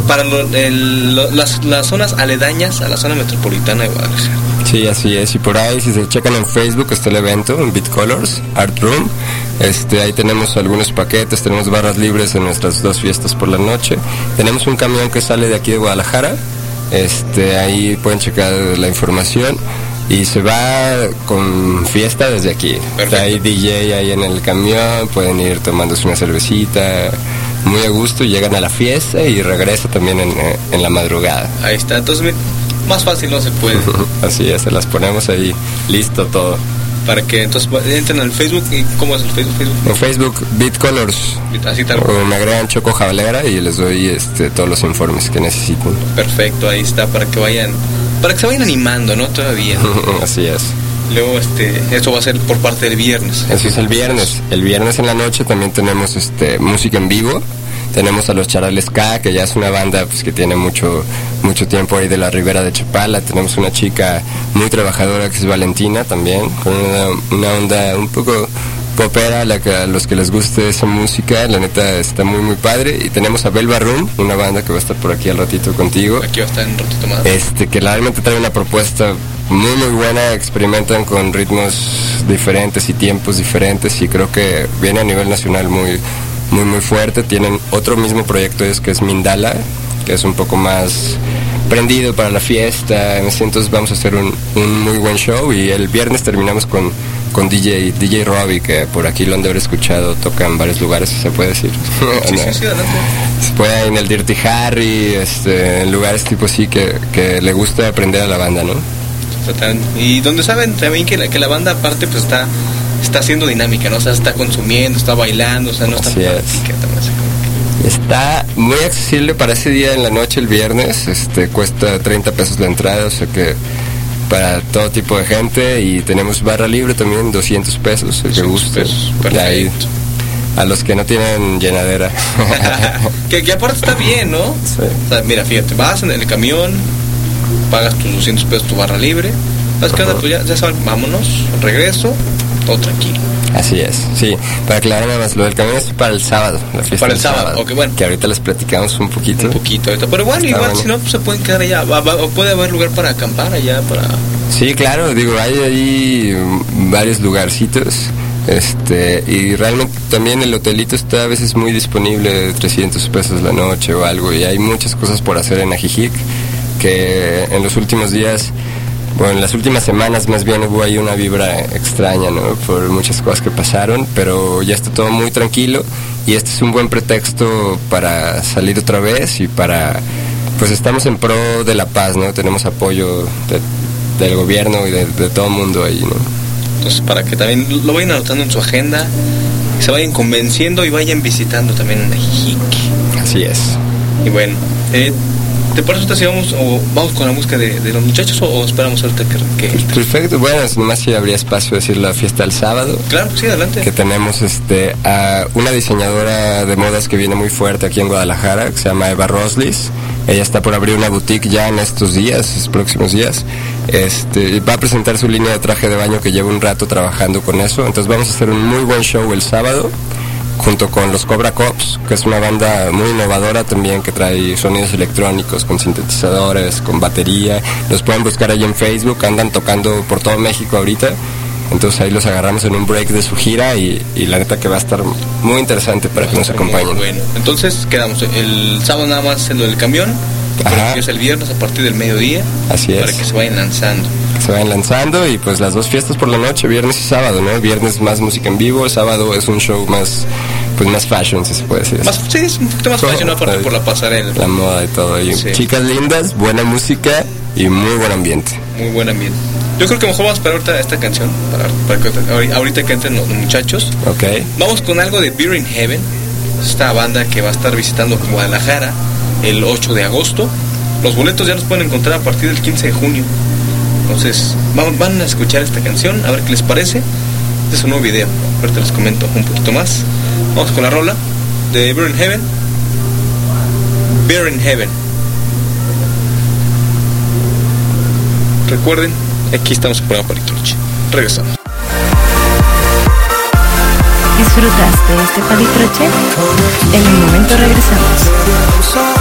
las zonas aledañas a la zona metropolitana de Guadalajara. Sí, así es. Y por ahí, si se checan en Facebook, está el evento en Beat Colors Art Room. Ahí tenemos algunos paquetes, tenemos barras libres en nuestras 2 fiestas por la noche. Tenemos un camión que sale de aquí de Guadalajara. Ahí pueden checar la información, y se va con fiesta desde aquí. Perfecto. Hay DJ ahí en el camión, pueden ir tomándose una cervecita muy a gusto, y llegan a la fiesta y regresa también en la madrugada. Ahí está, entonces más fácil no se puede. Así es, se las ponemos ahí, listo todo. Para que entonces entren al Facebook. ¿Y cómo es el Facebook? En Facebook, Beat Colors. Así tal. O me agregan Choco Jabalera y les doy todos los informes que necesiten. Perfecto, ahí está, para que se vayan animando, ¿no? Todavía. Así es. Luego eso va a ser por parte del viernes. Eso es el viernes. El viernes en la noche también tenemos música en vivo. Tenemos a los Charales K, que ya es una banda pues que tiene mucho tiempo ahí de la Ribera de Chapala. Tenemos una chica muy trabajadora que es Valentina también, con una onda un poco popera, a los que les guste esa música, la neta está muy muy padre. Y tenemos a Belva Room, una banda que va a estar por aquí al ratito contigo. Aquí va a estar un ratito más. Que realmente trae una propuesta muy muy buena, experimentan con ritmos diferentes y tiempos diferentes, y creo que viene a nivel nacional muy fuerte. Tienen otro mismo proyecto que es Mindala, que es un poco más prendido para la fiesta. Entonces vamos a hacer un muy buen show, y el viernes terminamos con DJ Robbie, que por aquí lo han de haber escuchado, toca en varios lugares, se puede decir. Sí, adelante. Se puede en el Dirty Harry, en lugares tipo así que le gusta aprender a la banda, ¿no? Y donde saben también que la banda aparte pues está haciendo dinámica, ¿no? O sea, está consumiendo, está bailando, o sea, no está Está muy accesible para ese día en la noche, el viernes. Cuesta 30 pesos la entrada, o sea que para todo tipo de gente. Y tenemos barra libre también, 200 pesos, el que guste. Ahí, a los que no tienen llenadera. que aparte está bien, ¿no? Sí. O sea, mira, fíjate, vas en el camión, pagas tus 200 pesos tu barra libre. ¿Sabes qué onda? Pues ya saben, vámonos, regreso, todo tranquilo. Así es, sí. Para aclarar nada más, lo del camión es para el sábado, la fiesta para el del sábado. Ok, bueno. Que ahorita les platicamos un poquito. Ahorita. Pero igual, bueno. Si no, pues se pueden quedar allá. O puede haber lugar para acampar allá, para... Sí, claro, digo, hay ahí varios lugarcitos. Y realmente también el hotelito está a veces muy disponible, 300 pesos la noche o algo. Y hay muchas cosas por hacer en Ajijic, que en los últimos días... Bueno, en las últimas semanas más bien hubo ahí una vibra extraña, ¿no? Por muchas cosas que pasaron, pero ya está todo muy tranquilo y este es un buen pretexto para salir otra vez y para... Pues estamos en pro de la paz, ¿no? Tenemos apoyo del gobierno y de todo el mundo ahí, ¿no? Entonces, para que también lo vayan anotando en su agenda, se vayan convenciendo y vayan visitando también en Ajijic. Así es. Y bueno, ¿te parece si vamos con la música de los muchachos o esperamos ahorita que Perfecto, bueno, nomás si habría espacio de decir la fiesta del sábado. Claro, sí, adelante. Que tenemos a una diseñadora de modas que viene muy fuerte aquí en Guadalajara, que se llama Eva Roslis. Ella está por abrir una boutique ya en estos próximos días. Va a presentar su línea de traje de baño que lleva un rato trabajando con eso. Entonces vamos a hacer un muy buen show el sábado, junto con los Cobra Cops, que es una banda muy innovadora también, que trae sonidos electrónicos, con sintetizadores, con batería. Los pueden buscar ahí en Facebook, andan tocando por todo México ahorita. Entonces ahí los agarramos en un break de su gira y la neta que va a estar muy interesante para que nos acompañen. Bueno, entonces quedamos el sábado nada más en lo del camión, que es el viernes a partir del mediodía. Así es. Para que se vayan lanzando. Y pues las dos fiestas por la noche, viernes y sábado, ¿no? Viernes más música en vivo, sábado es un show más fashion, si se puede decir. Sí, es un poquito más fashion, aparte por la pasarela. La moda y todo. Y sí. Chicas lindas, buena música y muy buen ambiente. Muy buen ambiente. Yo creo que mejor vamos a esperar ahorita esta canción, para que ahorita que entren los muchachos. Ok. Vamos con algo de Beer in Heaven, esta banda que va a estar visitando Guadalajara el 8 de agosto. Los boletos ya los pueden encontrar a partir del 15 de junio. Entonces, van a escuchar esta canción, a ver qué les parece. Este es un nuevo video, ahorita les comento un poquito más. Vamos con la rola de Beer in Heaven. Beer in Heaven. Recuerden, aquí estamos en el programa Palitroche. Regresamos. ¿Disfrutaste de este Palitroche? En un momento regresamos.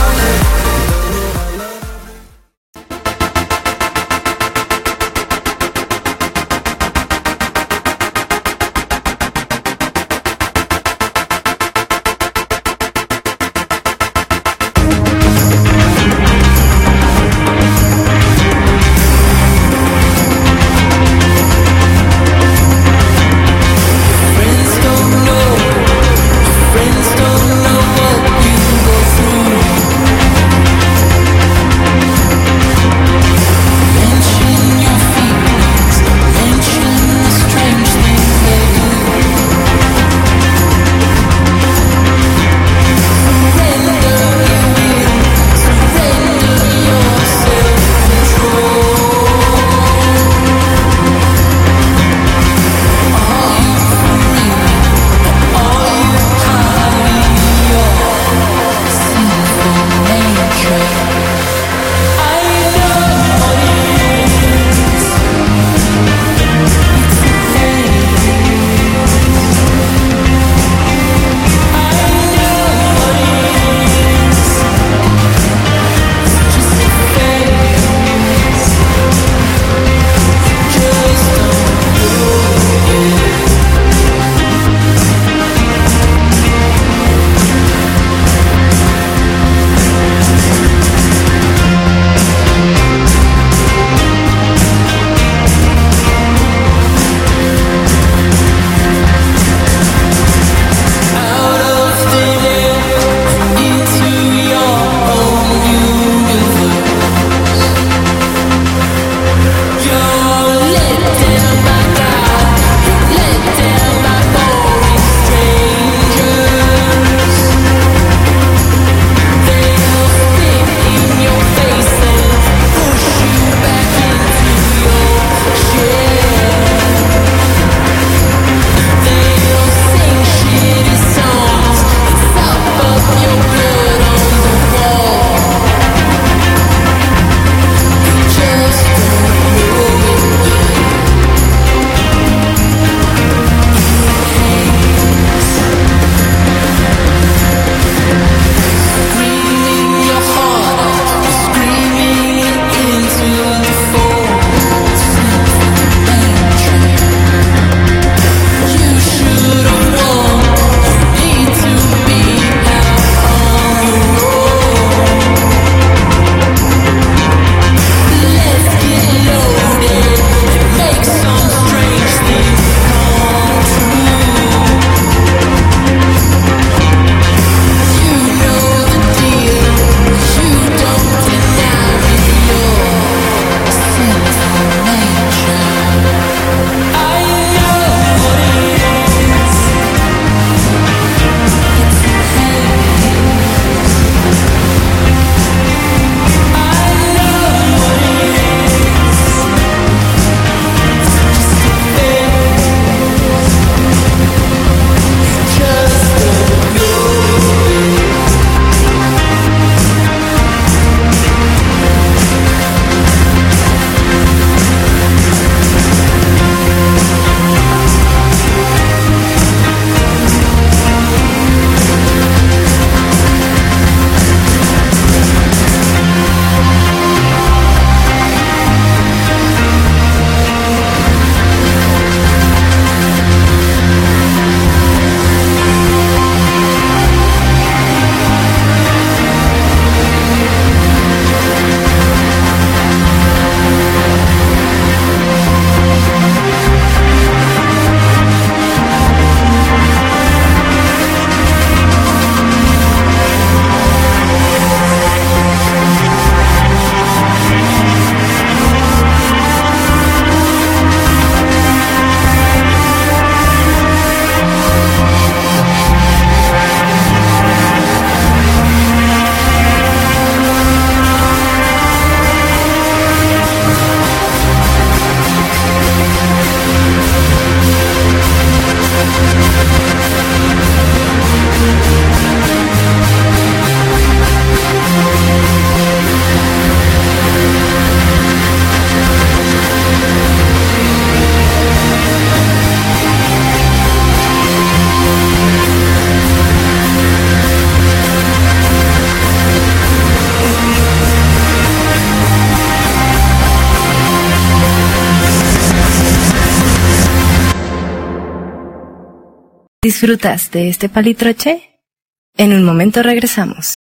¿Disfrutas de este palitroche? En un momento regresamos.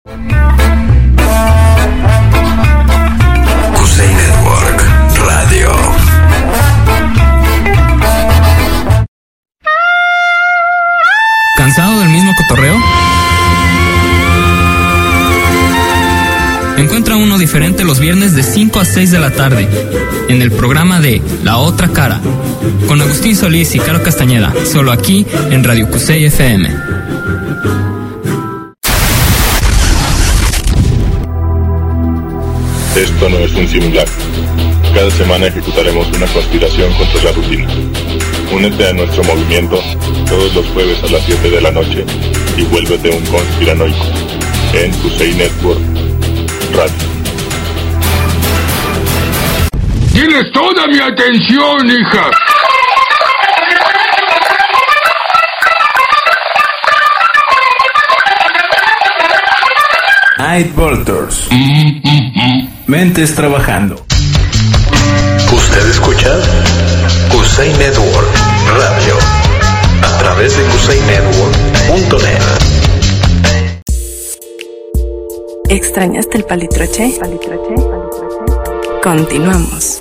Cusey Network Radio. ¿Cansado del mismo cotorreo? Encuentra uno diferente los viernes de 5 a 6 de la tarde en el programa de La Otra Cara con Agustín Solís y Caro Castañeda, solo aquí en Radio Cusey FM. Esto no es un simulacro. Cada semana ejecutaremos una conspiración contra la rutina. Únete a nuestro movimiento todos los jueves a las 7 de la noche y vuélvete un conspiranoico en Cusey Network Radio. ¡Tienes toda mi atención, hija! Night Volters. Mentes trabajando. Usted escucha Cusey Network Radio a través de cuseynetwork.net. ¿Extrañaste el palitroche? Continuamos.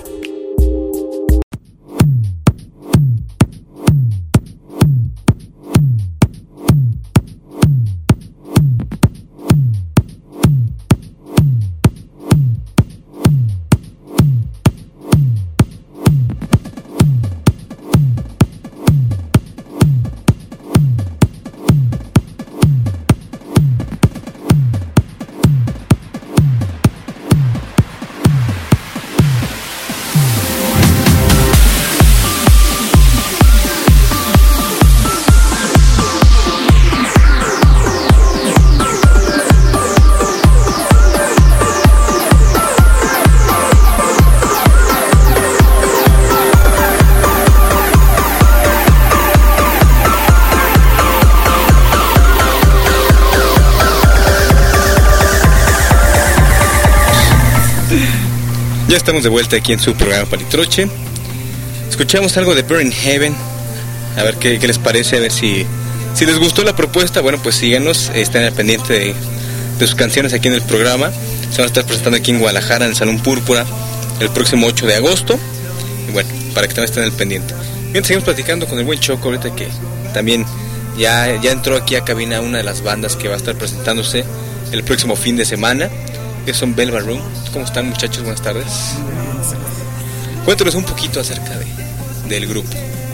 Ya estamos de vuelta aquí en su programa Palitroche. Escuchamos algo de Burn Heaven. A ver qué les parece, a ver si les gustó la propuesta. Bueno, pues síganos, estén al pendiente de sus canciones aquí en el programa. Se van a estar presentando aquí en Guadalajara, en el Salón Púrpura, el próximo 8 de agosto. Y bueno, para que también estén al pendiente. Bien, seguimos platicando con el buen Choco ahorita, que también ya entró aquí a cabina una de las bandas que va a estar presentándose el próximo fin de semana, que son Velvet Room. ¿Cómo están, muchachos? Buenas tardes. Cuéntanos un poquito acerca del grupo.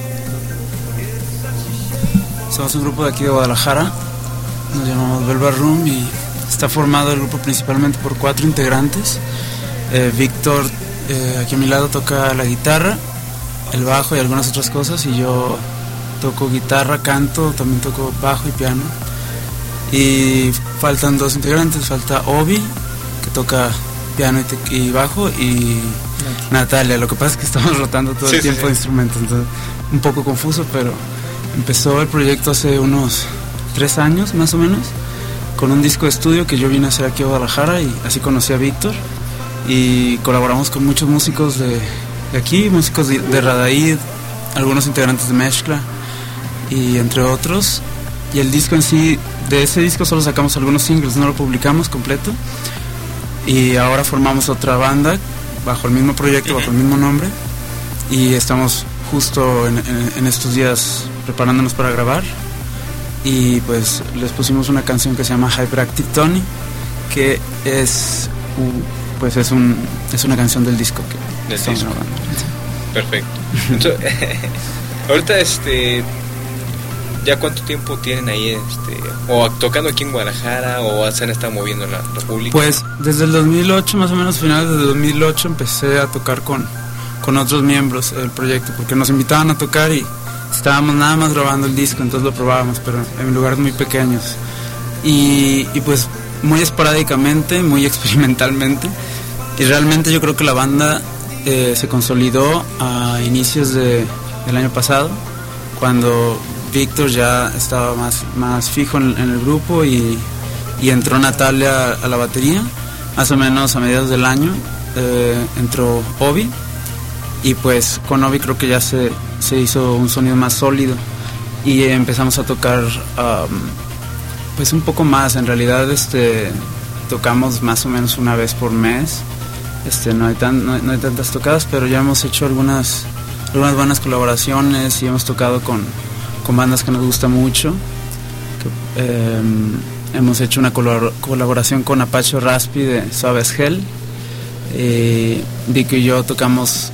Somos un grupo de aquí de Guadalajara, nos llamamos Velvet Room y está formado el grupo principalmente por 4 integrantes. Víctor, aquí a mi lado, toca la guitarra, el bajo y algunas otras cosas, y yo toco guitarra, canto, también toco bajo y piano. Y faltan 2 integrantes, falta Obi, que toca piano y bajo, y Natalia. Lo que pasa es que estamos rotando todo el tiempo de instrumentos, entonces un poco confuso, pero empezó el proyecto hace unos 3 años más o menos, con un disco de estudio que yo vine a hacer aquí a Guadalajara, y así conocí a Víctor, y colaboramos con muchos músicos de aquí, músicos de Radaid, algunos integrantes de Mezcla, y entre otros. Y el disco en sí, de ese disco solo sacamos algunos singles, no lo publicamos completo. Y ahora formamos otra banda bajo el mismo proyecto, bajo el mismo nombre, y estamos justo en estos días preparándonos para grabar, y pues les pusimos una canción que se llama Hyperactive Tony, que es una canción del disco que estamos grabando. Perfecto. Entonces, ahorita ¿ya cuánto tiempo tienen ahí o tocando aquí en Guadalajara, o se han estado moviendo en la República? Pues desde el 2008, más o menos finales de 2008, empecé a tocar con otros miembros del proyecto, porque nos invitaban a tocar y estábamos nada más grabando el disco, entonces lo probábamos, pero en lugares muy pequeños. Y pues muy esporádicamente, muy experimentalmente, y realmente yo creo que la banda se consolidó a inicios del año pasado, cuando Víctor ya estaba más fijo en el grupo, y entró Natalia a la batería. Más o menos a mediados del año entró Obi, y pues con Obi creo que ya se hizo un sonido más sólido, y empezamos a tocar pues un poco más. En realidad tocamos más o menos una vez por mes. No hay tantas tocadas, pero ya hemos hecho algunas buenas colaboraciones y hemos tocado con bandas que nos gusta mucho. Hemos hecho una colaboración con Apache Raspi de Suave as Hell. Dico y yo tocamos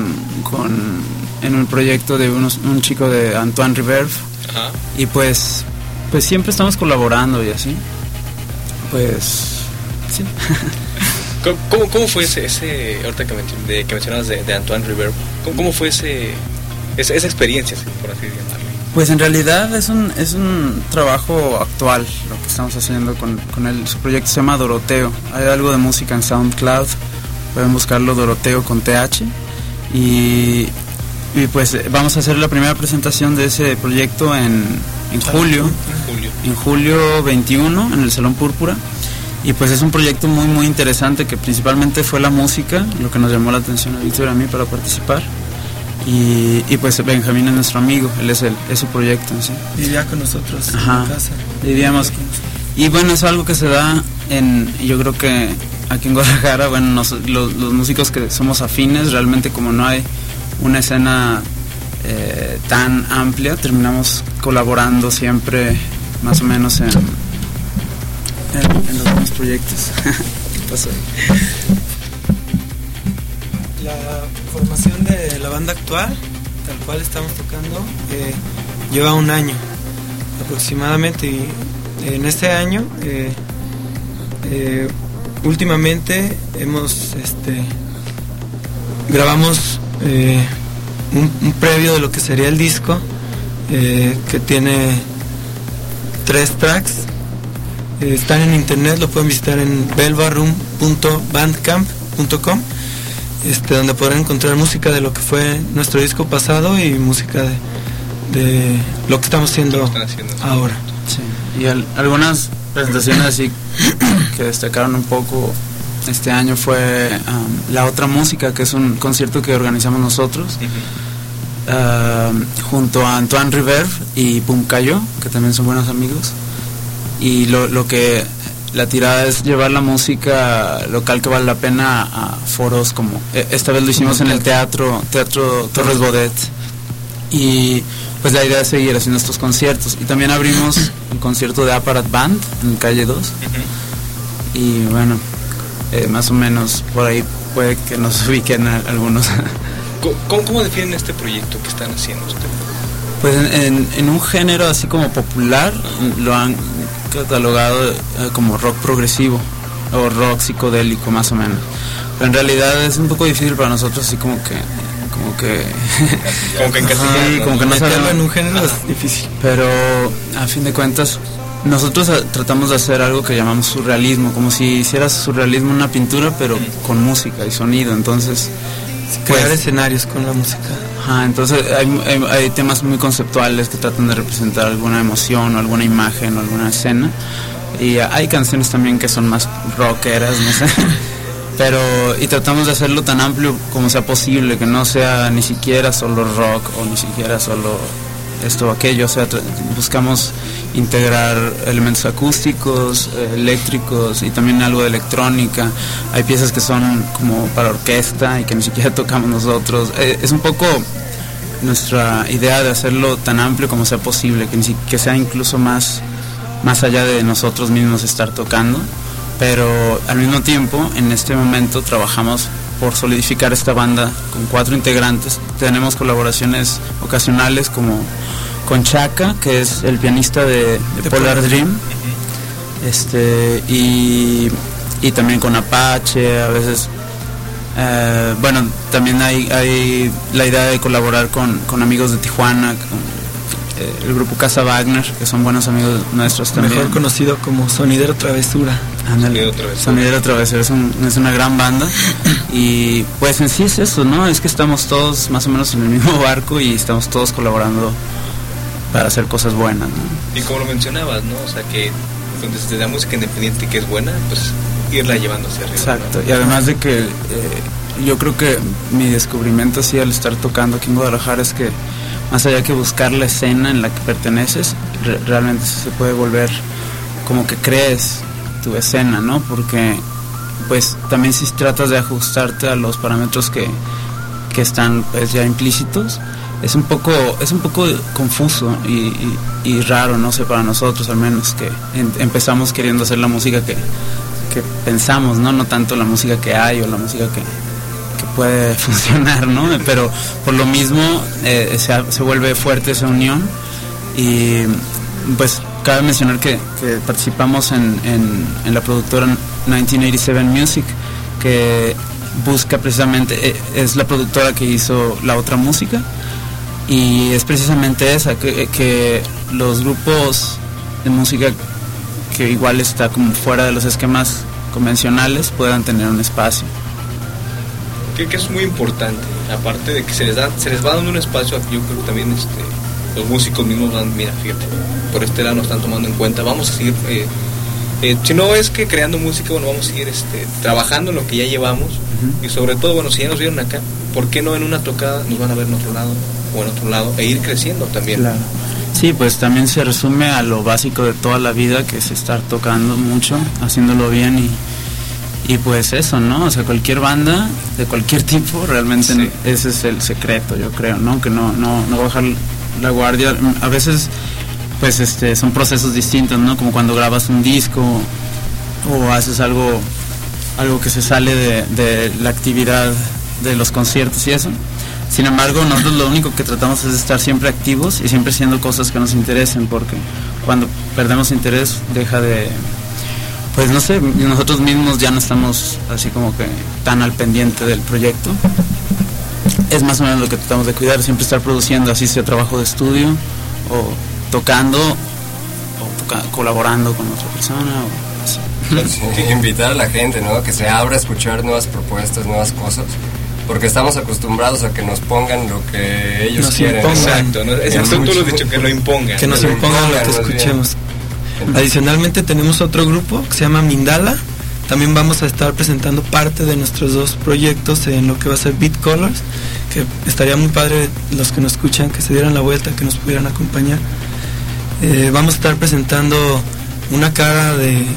en un proyecto de un chico de Antoine Riverve. Ajá. Y pues siempre estamos colaborando y así. Pues sí. ¿Cómo fue ese ahorita que mencionabas de Antoine Riverve? ¿Cómo fue esa experiencia, por así llamarlo? Pues en realidad es un trabajo actual lo que estamos haciendo con él. Su proyecto se llama Doroteo. Hay algo de música en SoundCloud, pueden buscarlo, Doroteo con TH. Y pues vamos a hacer la primera presentación de ese proyecto en julio 21 en el Salón Púrpura. Y pues es un proyecto muy muy interesante, que principalmente fue la música lo que nos llamó la atención a Víctor y a mí para participar. Y pues Benjamín es nuestro amigo, él es su proyecto, ¿sí? Vivía con nosotros. Ajá, en casa. Vivíamos. Y bueno, es algo que se da yo creo que aquí en Guadalajara, bueno, los músicos que somos afines, realmente como no hay una escena tan amplia, terminamos colaborando siempre más o menos en los mismos proyectos. ¿Qué pasó ahí? La formación de la banda actual, tal cual estamos tocando, lleva un año aproximadamente, y en este año últimamente grabamos un previo de lo que sería el disco, que tiene 3 tracks. Están en internet, lo pueden visitar en belvaroom.bandcamp.com, donde podrán encontrar música de lo que fue nuestro disco pasado y música de lo que estamos haciendo ahora. Sí. Y algunas presentaciones así que destacaron un poco este año fue La Otra Música, que es un concierto que organizamos nosotros, junto a Antoine Riverve y Pum Cayo, que también son buenos amigos. Y lo que la tirada es llevar la música local que vale la pena a foros como esta vez lo hicimos en el teatro Torres Bodet, y pues la idea es seguir haciendo estos conciertos. Y también abrimos el concierto de Aparat Band en Calle 2. Y bueno, más o menos por ahí puede que nos ubiquen algunos. ¿Cómo definen este proyecto que están haciendo ustedes? Pues en un género así como popular lo han catalogado como rock progresivo o rock psicodélico, más o menos. Pero en realidad es un poco difícil para nosotros, así como que no sabemos en un género. Es difícil. Pero a fin de cuentas nosotros tratamos de hacer algo que llamamos surrealismo, como si hicieras surrealismo en una pintura, pero con música y sonido. Entonces crear escenarios con la música. Entonces hay temas muy conceptuales que tratan de representar alguna emoción o alguna imagen o alguna escena, y hay canciones también que son más rockeras, no sé. Y tratamos de hacerlo tan amplio como sea posible, que no sea ni siquiera solo rock o ni siquiera solo esto o aquello. O sea, buscamos integrar elementos acústicos, eléctricos y también algo de electrónica. Hay piezas que son como para orquesta y que ni siquiera tocamos nosotros. Es un poco nuestra idea de hacerlo tan amplio como sea posible, que sea incluso más allá de nosotros mismos estar tocando. Pero al mismo tiempo, en este momento trabajamos por solidificar esta banda con 4 integrantes. Tenemos colaboraciones ocasionales como con Chaka, que es el pianista de Polar Dream, y también con Apache, a veces. Bueno, también hay la idea de colaborar con amigos de Tijuana, con el grupo Casa Wagner, que son buenos amigos nuestros también. Mejor conocido como Sonidero Travesura. Ándale, Sonidero Travesura es una gran banda. Y pues en sí es eso, ¿no? Es que estamos todos más o menos en el mismo barco y estamos todos colaborando para hacer cosas buenas, ¿no? Y como lo mencionabas, ¿no? O sea, que desde la música independiente que es buena, pues irla llevando hacia arriba. Exacto, ¿no? Y además de que yo creo que mi descubrimiento así al estar tocando aquí en Guadalajara es que más allá que buscar la escena en la que perteneces, realmente se puede volver como que crees tu escena, ¿no? Porque pues también si tratas de ajustarte a los parámetros que están pues ya implícitos, es un poco confuso y raro, no sé, para nosotros al menos, que empezamos queriendo hacer la música que pensamos, no tanto la música que hay o la música que puede funcionar, ¿no? Pero por lo mismo se vuelve fuerte esa unión. Y pues cabe mencionar que participamos en la productora 1987 Music, que busca precisamente, es la productora que hizo La Otra Música, y es precisamente esa, que los grupos de música que igual está como fuera de los esquemas convencionales puedan tener un espacio. Que es muy importante, aparte de que se les va dando un espacio. Yo creo que también los músicos mismos van, mira, fíjate, por este lado nos están tomando en cuenta, vamos a seguir, si no es que creando música, bueno, vamos a seguir trabajando en lo que ya llevamos. Y sobre todo, bueno, si ya nos vieron acá, ¿por qué no en una tocada nos van a ver en otro lado o en otro lado, e ir creciendo también? Claro. Sí, pues también se resume a lo básico de toda la vida, que es estar tocando mucho, haciéndolo bien y pues eso, ¿no? O sea, cualquier banda de cualquier tipo, realmente sí. Ese es el secreto, yo creo, ¿no? Que no bajar la guardia. A veces pues son procesos distintos, ¿no? Como cuando grabas un disco o haces algo que se sale de la actividad de los conciertos y eso. Sin embargo, nosotros lo único que tratamos es estar siempre activos y siempre haciendo cosas que nos interesen, porque cuando perdemos interés deja de, pues no sé, nosotros mismos ya no estamos así como que tan al pendiente del proyecto. Es más o menos lo que tratamos de cuidar, siempre estar produciendo, así sea trabajo de estudio o tocando o colaborando con otra persona o así. Sí, invitar a la gente, ¿no? Que se abra a escuchar nuevas propuestas, nuevas cosas, porque estamos acostumbrados a que nos pongan lo que ellos nos quieren. Exacto, ¿no? Tú lo has dicho, que lo impongan. Que nos impongan lo que escuchemos. Adicionalmente tenemos otro grupo que se llama Mindala. También vamos a estar presentando parte de nuestros dos proyectos en lo que va a ser Beat Colors, que estaría muy padre los que nos escuchan que se dieran la vuelta, que nos pudieran acompañar. Vamos a estar presentando una cara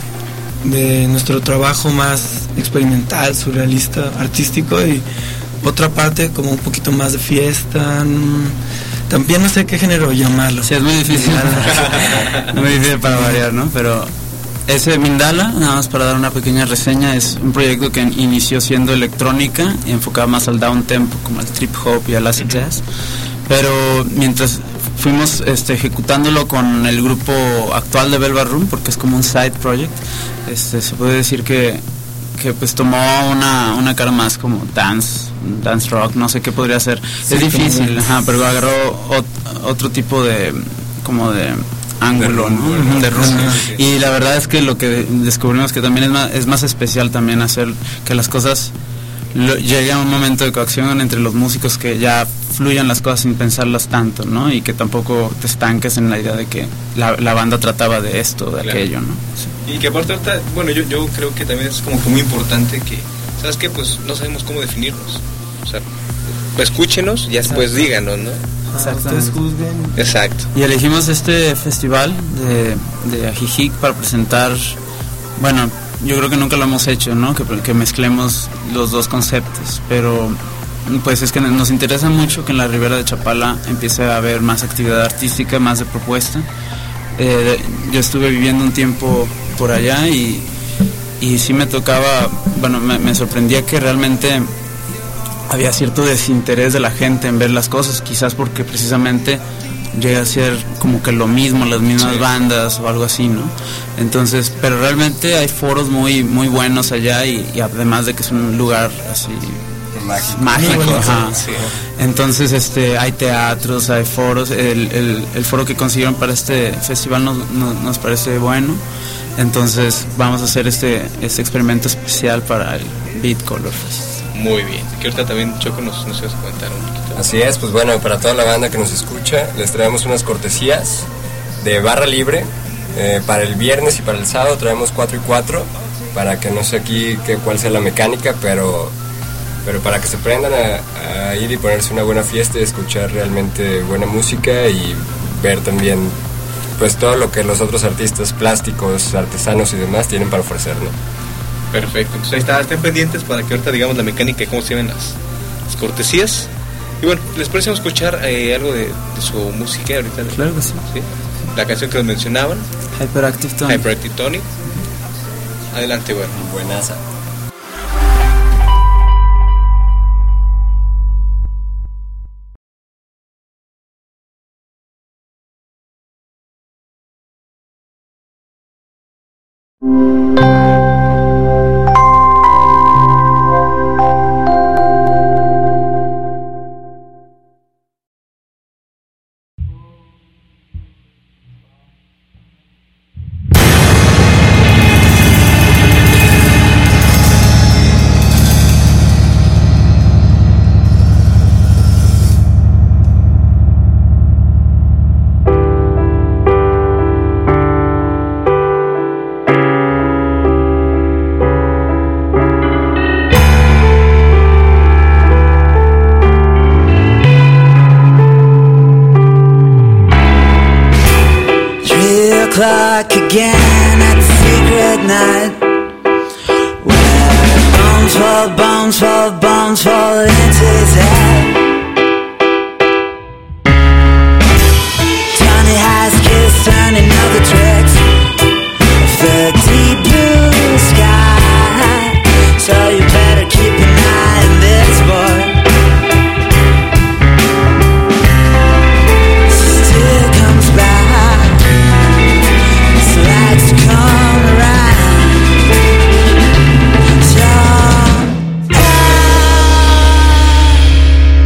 de nuestro trabajo más experimental, surrealista, artístico, y otra parte como un poquito más de fiesta. También no sé qué género llamarlo. Sí, es muy difícil. Muy difícil para variar, ¿no? Pero ese Mindala, nada más para dar una pequeña reseña, es un proyecto que inició siendo electrónica y enfocado más al down tempo, como al trip hop y al acid jazz. Pero mientras fuimos ejecutándolo con el grupo actual de Velvet Room, porque es como un side project, se puede decir que pues tomó una cara más como dance rock, no sé qué podría ser. Sí, es difícil, pero agarró otro tipo de como de ángulo, ¿no? De rumbo. Sí. Y la verdad es que lo que descubrimos que también es más especial también hacer que las cosas llegue a un momento de coacción entre los músicos, que ya fluyan las cosas sin pensarlas tanto, ¿no? Y que tampoco te estanques en la idea de que la banda trataba de esto, de aquello, ¿no? Sí. Y que aparte, bueno, yo creo que también es como que muy importante que, ¿sabes qué? Pues no sabemos cómo definirnos. O sea, pues escúchenos y después díganos, ¿no? Exacto. Y elegimos este festival de Ajijic para presentar, bueno, yo creo que nunca lo hemos hecho, ¿no? Que mezclemos los dos conceptos, pero pues es que nos interesa mucho que en la Ribera de Chapala empiece a haber más actividad artística, más de propuesta. Yo estuve viviendo un tiempo por allá y sí me tocaba, bueno, me sorprendía que realmente había cierto desinterés de la gente en ver las cosas, quizás porque precisamente llega a ser como que lo mismo, las mismas bandas o algo así, ¿no? Entonces, pero realmente hay foros muy muy buenos allá y además de que es un lugar así mágico, sí. Entonces hay teatros, hay foros. El foro que consiguieron para este festival nos parece bueno. Entonces vamos a hacer este experimento especial para el Beat Color Fest. Muy bien, que ahorita también Choco nos ibas a comentar un poquito. Así es, pues bueno, para toda la banda que nos escucha, les traemos unas cortesías de barra libre. Para el viernes y para el sábado traemos 4 y 4, para que no sé aquí cuál sea la mecánica, pero pero para que se aprendan a ir y ponerse una buena fiesta y escuchar realmente buena música y ver también pues todo lo que los otros artistas plásticos, artesanos y demás tienen para ofrecer, ¿no? Perfecto, entonces ahí está, estén pendientes para que ahorita digamos la mecánica de cómo se ven las cortesías. Y bueno, ¿les parece escuchar algo de su música ahorita? Claro que sí. ¿Sí? La canción que nos mencionaban, Hyperactive Tony. Hyperactive Tony. Adelante, bueno. Buenaza. Again at the secret night, where bones fall into his head. Johnny has kissed, turning other tricks for deep blue sky. So you better keep an eye on this boy. Still comes back. Likes to come around. So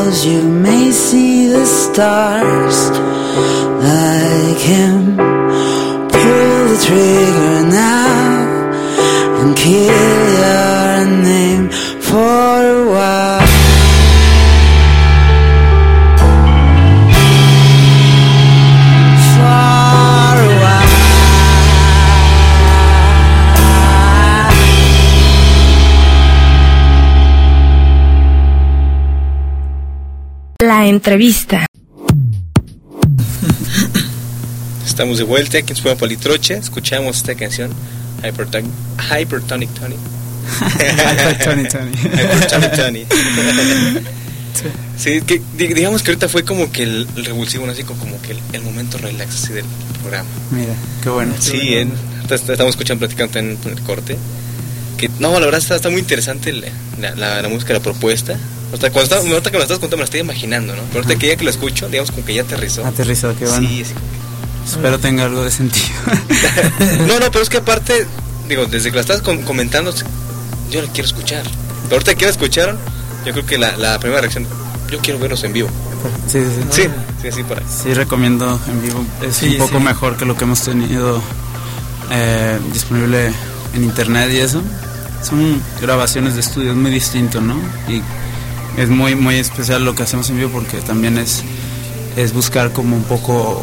falls, you may see the stars like him. Pull the trigger now and kill your name for a while. La entrevista. Estamos de vuelta aquí en su programa Palitroche. Escuchamos esta canción, Hypertonic Tony. Hypertonic Tony. Sí, que digamos que ahorita fue como que el revulsivo, ¿no? Así como que el momento relax así del programa. Mira, qué bueno. Sí, estamos escuchando, platicando en el corte. Que no, la verdad está muy interesante la música, la propuesta. Ahorita que me la estás contando me la estoy imaginando, ¿no? Pero ahorita que ya que la escucho, digamos como que ya aterrizó. Aterrizó, qué bueno. Sí. Espero tenga algo de sentido. No, pero es que aparte, digo, desde que la estás comentando, yo la quiero escuchar. Pero ahorita que la escucharon, yo creo que la primera reacción, yo quiero verlos en vivo. Sí. Sí, por ahí. Sí, recomiendo en vivo. Es un poco mejor que lo que hemos tenido disponible en internet y eso. Son grabaciones de estudio, es muy distinto, ¿no? Y es muy muy especial lo que hacemos en vivo porque también es buscar como un poco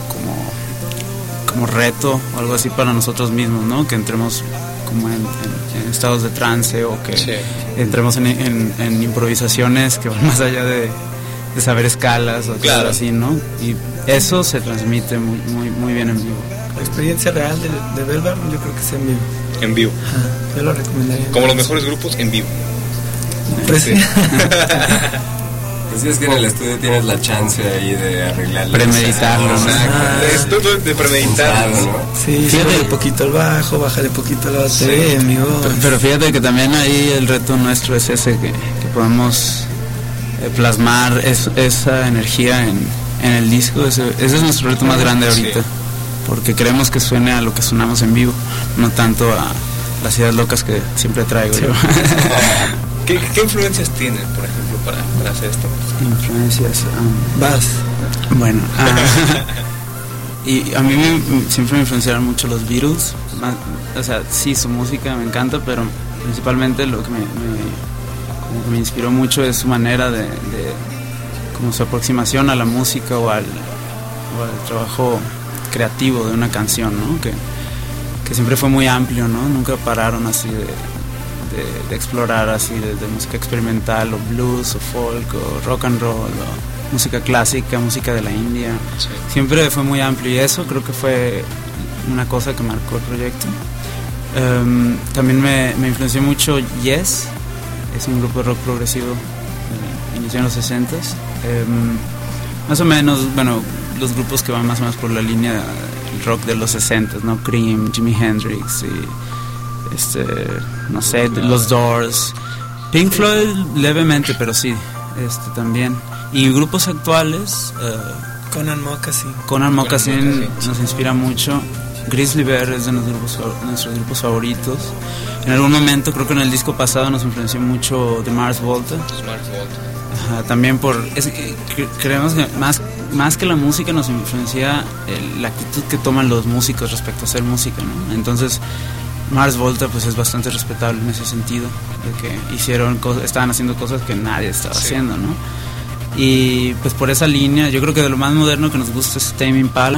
como reto o algo así para nosotros mismos, ¿no? Que entremos como en estados de trance o que entremos en improvisaciones que van más allá de saber escalas o algo así, ¿no? Y eso se transmite muy bien en vivo. La experiencia real de Velvar yo creo que es en vivo. En vivo. Ajá, yo lo recomendaría. Como los mejores grupos en vivo. Pues sí. Así es que en el estudio tienes la chance ahí de arreglarlo. Premeditarlo, ¿no? Es todo de premeditarlo, ¿no? Sí, fíjate un poquito el bajo, bájale poquito la batería, amigo. Pero fíjate que también ahí el reto nuestro es ese, que podemos plasmar esa energía en el disco. Ese es nuestro reto más grande ahorita. Porque queremos que suene a lo que sonamos en vivo, no tanto a las ideas locas que siempre traigo. Sí. ¿Qué influencias tienen, por ejemplo, para hacer esto? Influencias. Bueno. Y a mí siempre me influenciaron mucho los Beatles. O sea, sí, su música me encanta, pero principalmente lo que me inspiró mucho es su manera de como su aproximación a la música o al trabajo creativo de una canción, ¿no? Que siempre fue muy amplio, ¿no? Nunca pararon así de explorar así de música experimental o blues o folk o rock and roll o música clásica, música de la India. Sí. Siempre fue muy amplio y eso creo que fue una cosa que marcó el proyecto. También me influenció mucho Yes, es un grupo de rock progresivo, inició en los 60s. Más o menos, bueno, los grupos que van más o menos por la línea del rock de los 60s, ¿no? Cream, Jimi Hendrix y no sé, los Doors, Pink Floyd levemente, pero sí, también. Y grupos actuales, Conan Moccasin nos inspira mucho. Grizzly Bear es de nuestros grupos favoritos. En algún momento, creo que en el disco pasado nos influenció mucho The Mars Volta. Ajá, también creemos que más que la música nos influencia la actitud que toman los músicos respecto a hacer música, ¿no? Entonces Mars Volta pues es bastante respetable en ese sentido, de que estaban haciendo cosas que nadie estaba haciendo, ¿no? Y pues por esa línea, yo creo que de lo más moderno que nos gusta es Tame Impala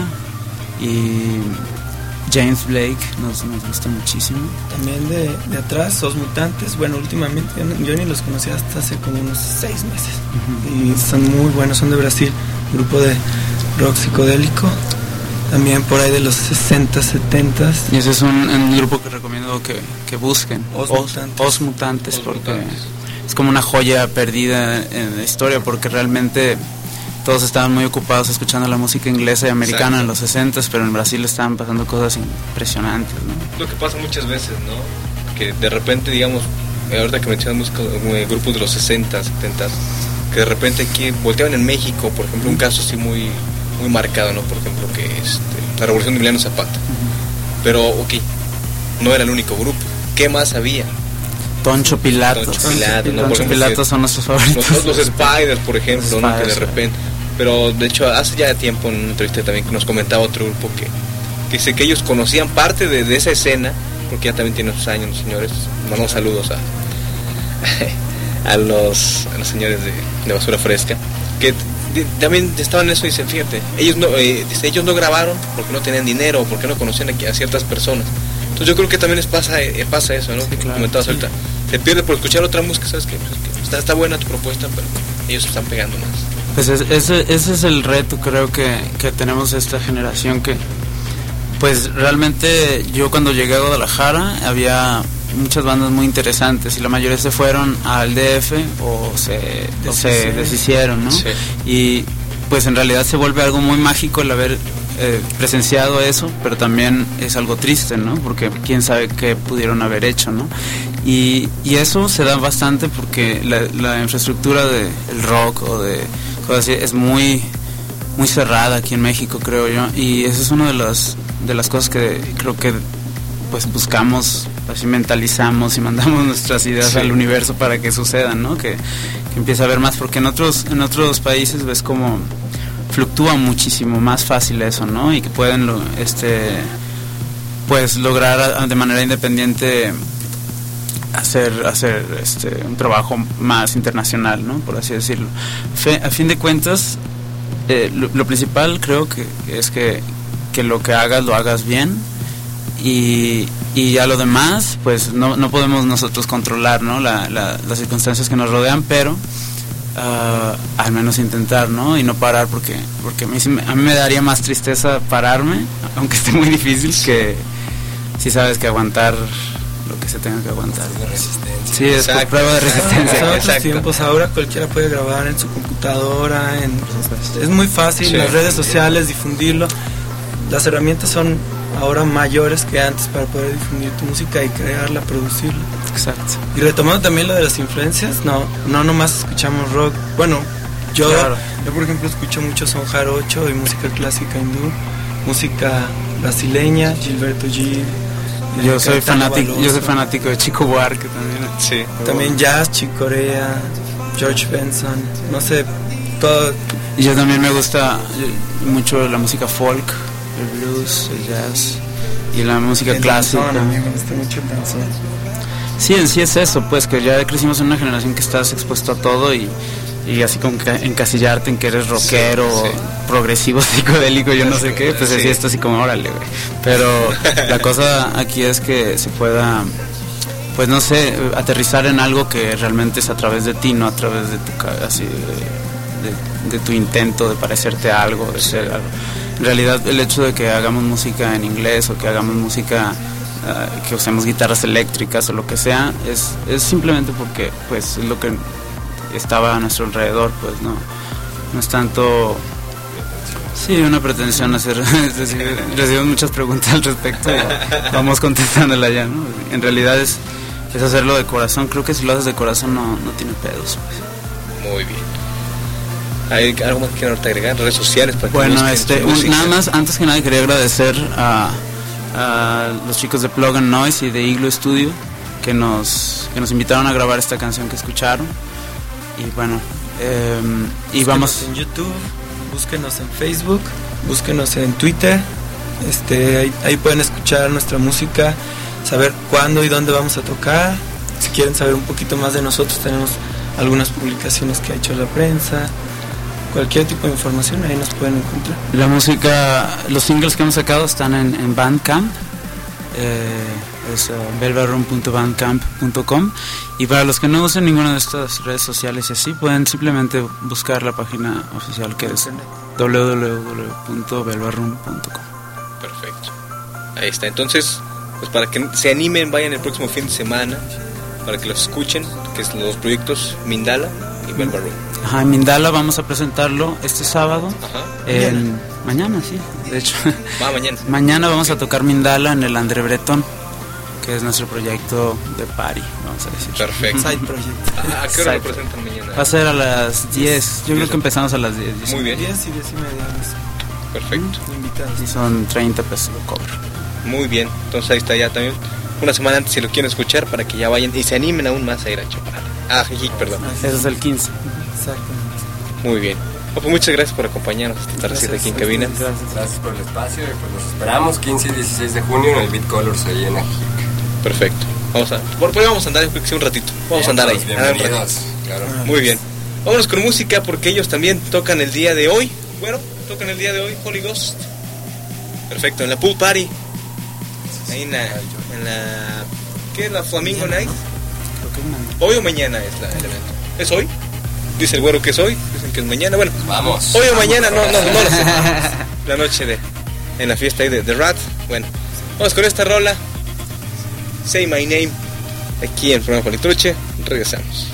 y James Blake, nos gusta muchísimo. También de atrás, Os Mutantes, bueno, últimamente yo ni los conocía hasta hace como unos 6 meses. Y son muy buenos, son de Brasil, grupo de rock psicodélico. También por ahí de los 60, 70. Y ese es un grupo que recomiendo que busquen. Os Mutantes, porque es como una joya perdida en la historia, porque realmente todos estaban muy ocupados escuchando la música inglesa y americana en los 60, pero en Brasil estaban pasando cosas impresionantes, ¿no? Lo que pasa muchas veces, ¿no? Que de repente, digamos, ahorita que mencionamos grupos de los 60, 70, que de repente aquí volteaban en México, por ejemplo, un caso así muy marcado, ¿no? Por ejemplo, que la revolución de Emiliano Zapata. Pero, no era el único grupo. ¿Qué más había? Toncho Pilatos. Toncho Pilatos son nuestros favoritos. Los Spiders, por ejemplo, ¿no? Que de repente. Pero de hecho, hace ya tiempo en una entrevista también que nos comentaba otro grupo que dice que ellos conocían parte de esa escena, porque ya también tienen sus años los señores. Mandamos saludos a los señores de Basura Fresca, que también estaban en eso y dicen, fíjate, ellos no grabaron porque no tenían dinero o porque no conocían a ciertas personas. Entonces yo creo que también pasa eso, ¿no? Sí, claro, comentabas ahorita. Se pierde por escuchar otra música, ¿sabes qué? Pues está buena tu propuesta, pero ellos se están pegando más. Pues ese es el reto, creo que tenemos esta generación que, pues realmente yo cuando llegué a Guadalajara había muchas bandas muy interesantes y la mayoría se fueron al DF o se deshicieron, ¿no? Sí. Y pues en realidad se vuelve algo muy mágico el haber presenciado eso, pero también es algo triste, ¿no? Porque quién sabe qué pudieron haber hecho, ¿no? Y eso se da bastante porque la infraestructura del rock o de cosas así es muy muy cerrada aquí en México, creo yo, y esa es una de las cosas que creo que pues buscamos, así mentalizamos y mandamos nuestras ideas al universo para que sucedan, ¿no? Que empiece a haber más, porque en otros países ves como fluctúa muchísimo más fácil eso, ¿no? Y que pueden pues lograr de manera independiente hacer un trabajo más internacional, ¿no? Por así decirlo. A fin de cuentas, lo principal creo que es que lo que hagas lo hagas bien y ya lo demás pues no podemos nosotros controlar, ¿no? Las circunstancias que nos rodean, pero al menos intentar, ¿no? Y no parar porque a mí me daría más tristeza pararme, aunque esté muy difícil, que si sabes que aguantar lo que se tenga que aguantar. De resistencia. Sí, es por prueba de resistencia. En otros tiempos, ahora cualquiera puede grabar en su computadora, es muy fácil, en las redes sociales, difundirlo. Las herramientas son ahora mayores que antes para poder difundir tu música y crearla, producirla. Exacto. Y retomando también lo de las influencias, no nomás escuchamos rock. Bueno, yo por ejemplo escucho mucho son jarocho y música clásica hindú, música brasileña, Gilberto Gil. Yo soy fanático de Chico Buarque también. Sí. También jazz, Chick Corea, George Benson, no sé, todo. Y yo también me gusta mucho la música folk, el blues, el jazz y la música clásica. A mí me gusta mucho el danzón. Sí, en sí es eso, pues que ya crecimos en una generación que estás expuesto a todo y así como que encasillarte en que eres rockero, progresivo, psicodélico, yo no sé qué, pues así esto así como órale, güey. Pero la cosa aquí es que se pueda, pues no sé, aterrizar en algo que realmente es a través de ti, no a través de tu así de tu intento de parecerte a algo, de ser algo. En realidad el hecho de que hagamos música en inglés o que hagamos música que usemos guitarras eléctricas o lo que sea, es simplemente porque pues es lo que estaba a nuestro alrededor, pues no es tanto una pretensión hacer. Recibimos muchas preguntas al respecto y vamos contestándola ya, ¿no? En realidad es hacerlo de corazón. Creo que si lo haces de corazón no tiene pedos, pues. Muy bien. ¿Hay algo más que quieras agregar? ¿Redes sociales? Para bueno, nada más, antes que nada quería agradecer a los chicos de Plug and Noise y de Igloo Studio que nos invitaron a grabar esta canción que escucharon. Y bueno, vamos en YouTube, búsquenos en Facebook, búsquenos en Twitter. Ahí pueden escuchar nuestra música, saber cuándo y dónde vamos a tocar. Si quieren saber un poquito más de nosotros, tenemos algunas publicaciones que ha hecho la prensa. Cualquier tipo de información ahí nos pueden encontrar. La música, los singles que hemos sacado están en Bandcamp. Es velvaroom.bandcamp.com, y para los que no usen ninguna de estas redes sociales y así, pueden simplemente buscar la página oficial que es www.velvaroom.com. Perfecto, ahí está. Entonces, pues para que se animen, vayan el próximo fin de semana para que los escuchen, que es los proyectos Mindala y Velvaroom. Ajá, en Mindala vamos a presentarlo este sábado. Mañana, sí, de hecho. Mañana. Mañana vamos a tocar Mindala en el André Breton, que es nuestro proyecto de party, vamos a decir. Perfecto. Side project. ¿A qué hora lo presentan mañana? Va a ser a las 10. Yo creo que empezamos a las 10. Muy bien. 10 y 10 y media. Perfecto. Y son 30 pesos de cover. Muy bien. Entonces ahí está ya también. una semana antes si lo quieren escuchar para que ya vayan y se animen aún más a ir a Chaparral. Jijic, perdón. Eso es el 15. Exactamente. Muy bien. Pues muchas gracias por acompañarnos esta tardecita aquí en cabina. Gracias por el espacio y pues nos esperamos 15 y 16 de junio en el Beat Colors ahí en Ajijic. Perfecto. Vamos a andar, yo creo que sí, un ratito. Vamos a andar ahí. Bienvenidos, claro. Muy bien. Vámonos con música porque ellos también tocan el día de hoy. Bueno, tocan el día de hoy, Holy Ghost. Perfecto, en la Pool Party. Ahí en la ¿qué es la Flamingo Night? Hoy o mañana es el evento. ¿Es hoy? Dice el güero que es hoy, dicen que es mañana. Bueno, vamos. Hoy o mañana, no lo sé. La noche en la fiesta ahí de Rat. Bueno, vamos con esta rola. Say My Name. Aquí en el programa Palitruche. Regresamos.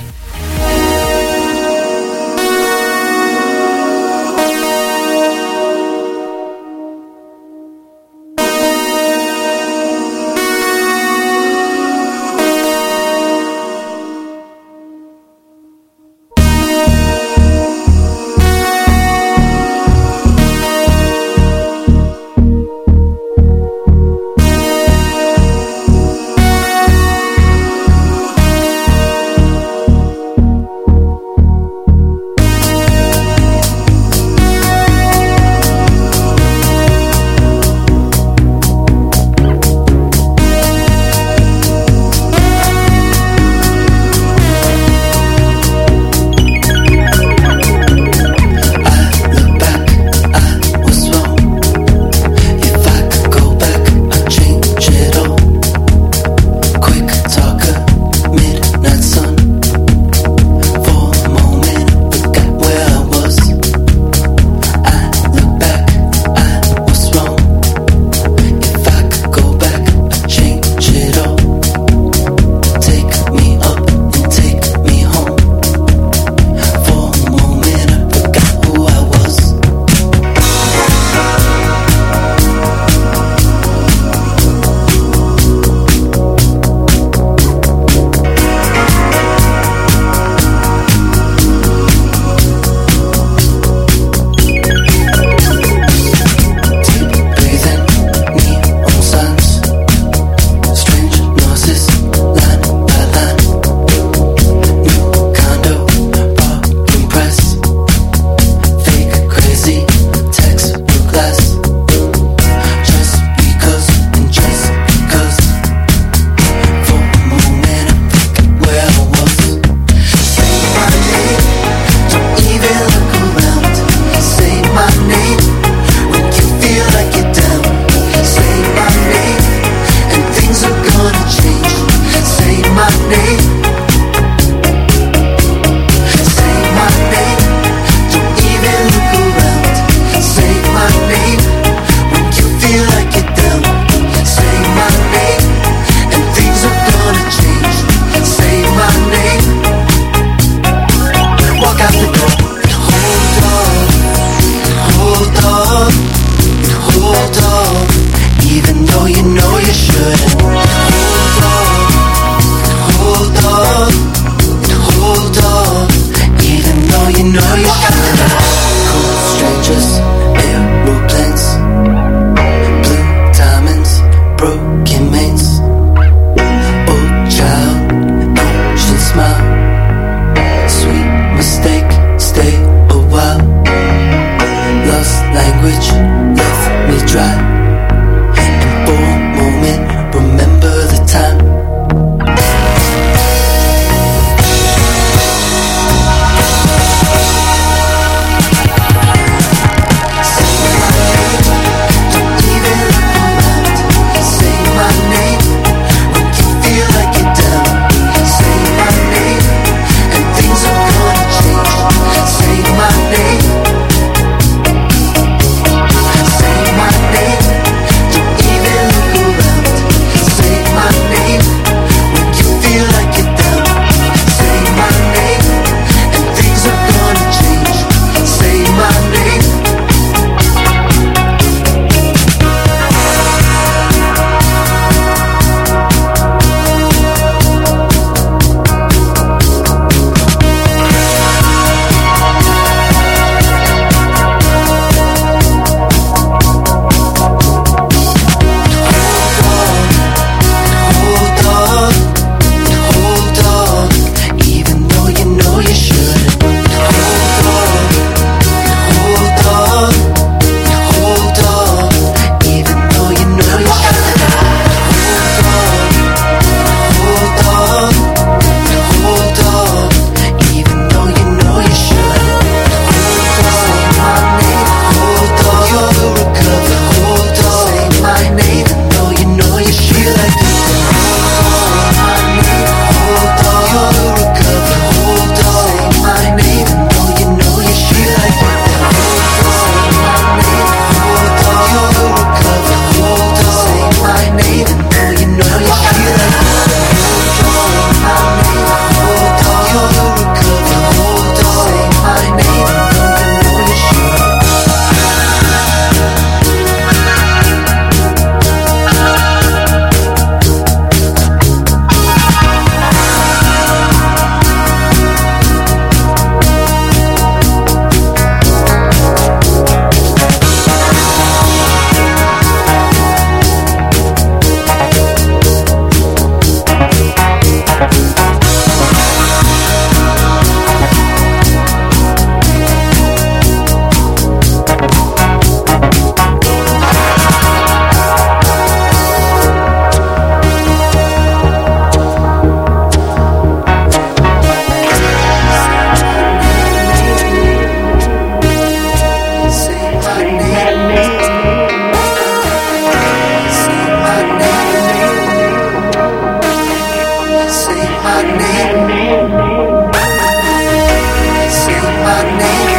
my name. Say my name.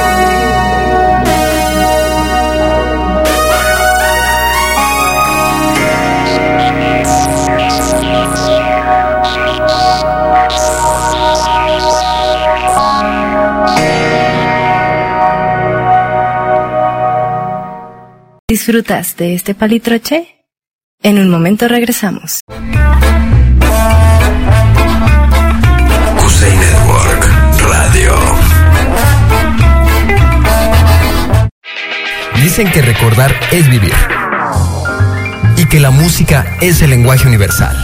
¿Disfrutas de este palitroche? En un momento regresamos. Cusey Network Radio. Dicen que recordar es vivir y que la música es el lenguaje universal.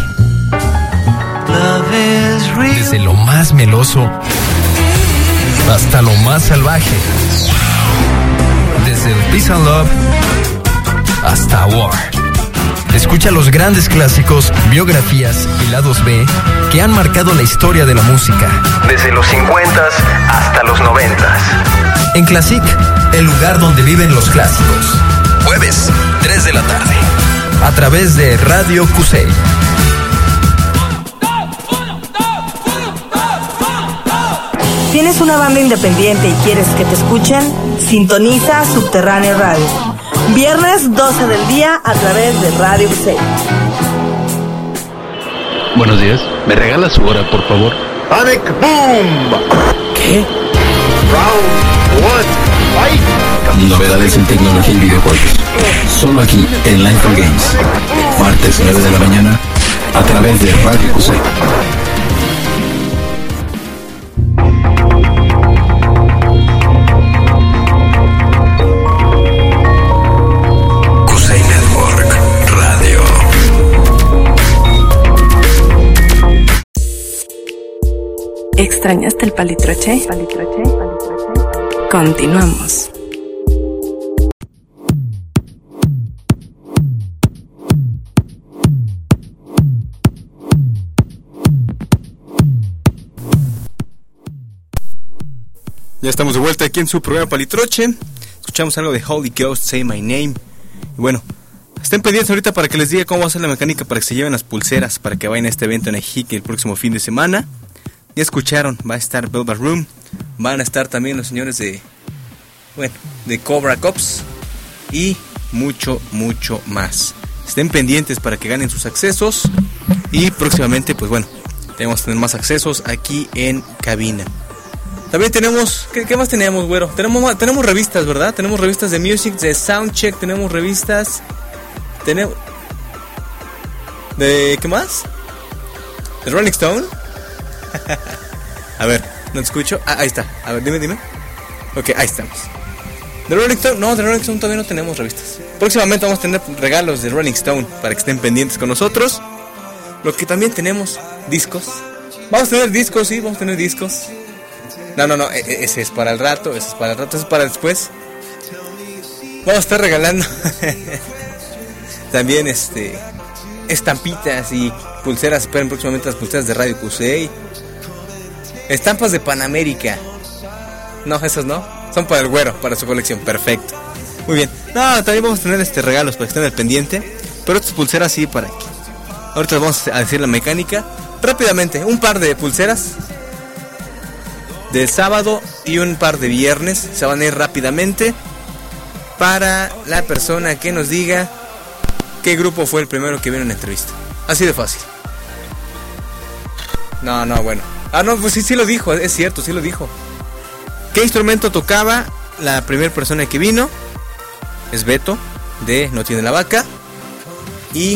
Desde lo más meloso hasta lo más salvaje. Desde el Peace and Love hasta War. Escucha los grandes clásicos, biografías y lados B que han marcado la historia de la música. Desde los 50s hasta los 90s. En Classic, el lugar donde viven los clásicos. Jueves, 3 de la tarde. A través de Radio Cusey. ¿Tienes una banda independiente y quieres que te escuchen? Sintoniza Subterráneo Radio. Viernes 12 del día a través de Radio Cusey. Buenos días. ¿Me regala su hora, por favor? Sonic Boom. ¿Qué? Round 1. Fight. Novedades en tecnología y videojuegos. Solo aquí en Line for Games. Martes 9 de la mañana a través de Radio Cusey. ¿Extrañaste el palitroche? Continuamos. Ya estamos de vuelta aquí en su programa Palitroche. Escuchamos algo de Holy Ghost, Say My Name. Y bueno, estén pendientes ahorita para que les diga cómo va a ser la mecánica para que se lleven las pulseras para que vayan a este evento en Ajijic el próximo fin de semana. Ya escucharon, va a estar Velvet Room, van a estar también los señores de Cobra Cops y mucho más. Estén pendientes para que ganen sus accesos y próximamente, pues bueno, tenemos que tener más accesos aquí en cabina. También tenemos, ¿qué más tenemos, güero? Tenemos revistas, ¿verdad? Tenemos revistas de Music, de Soundcheck, tenemos revistas, ¿de qué más? ¿De Rolling Stone? A ver, no te escucho. Ahí está. A ver, dime. Ok, ahí estamos. ¿De Rolling Stone? No, de Rolling Stone todavía no tenemos revistas. Próximamente vamos a tener regalos de Rolling Stone para que estén pendientes con nosotros. Lo que también tenemos, discos. Vamos a tener discos, sí, vamos a tener discos. No, ese es para el rato, ese es para después. Vamos a estar regalando también estampitas y pulseras. Esperen próximamente las pulseras de Radio Cusey. Estampas de Panamérica. No, esas no. Son para el güero, para su colección. Perfecto. Muy bien. No, también vamos a tener regalos para que estén al pendiente. Pero estas pulseras sí para aquí. Ahorita les vamos a decir la mecánica. Rápidamente, un par de pulseras del sábado y un par de viernes. Se van a ir rápidamente para la persona que nos diga qué grupo fue el primero que vino en la entrevista. Así de fácil. No, bueno. No, pues sí lo dijo, es cierto, sí lo dijo. ¿Qué instrumento tocaba la primera persona que vino? Es Beto, de No Tiene la Vaca. Y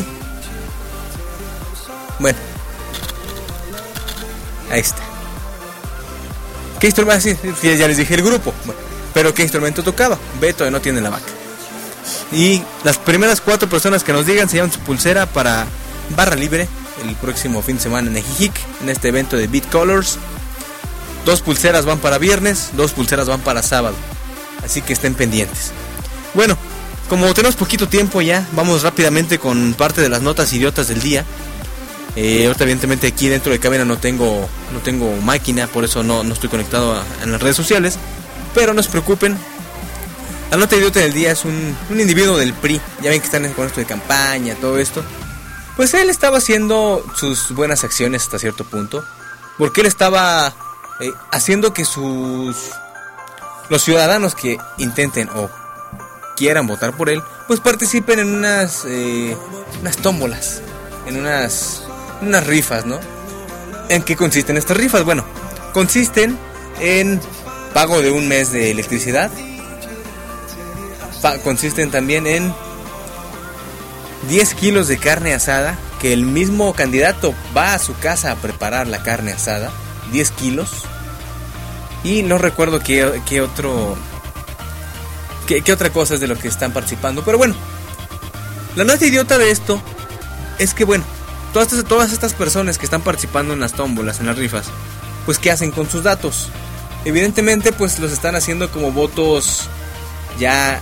bueno, ahí está. ¿Qué instrumento? Sí, ya les dije el grupo. Bueno, pero ¿qué instrumento tocaba? Beto, de No Tiene la Vaca. Y las primeras 4 personas que nos digan se llevan su pulsera para barra libre el próximo fin de semana en Ajijic, en este evento de Beat Colors. 2 pulseras van para viernes, 2 pulseras van para sábado. Así que estén pendientes. Bueno, como tenemos poquito tiempo ya, vamos rápidamente con parte de las notas idiotas del día. Ahorita evidentemente aquí dentro de cabina no tengo máquina, por eso no estoy conectado en las redes sociales. Pero no se preocupen. La nota idiota del día es un individuo del PRI. Ya ven que están con esto de campaña, todo esto. pues él estaba haciendo sus buenas acciones hasta cierto punto, porque él estaba haciendo que los ciudadanos que intenten o quieran votar por él, pues participen en unas tómbolas, en unas rifas, ¿no? ¿En qué consisten estas rifas? Bueno, consisten en pago de un mes de electricidad, consisten también en 10 kilos de carne asada, que el mismo candidato va a su casa a preparar la carne asada, 10 kilos, y no recuerdo qué otra cosa es de lo que están participando, pero bueno, la nota idiota de esto es que, bueno, todas estas personas que están participando en las tómbolas, en las rifas, pues ¿qué hacen con sus datos? Evidentemente, pues los están haciendo como votos ya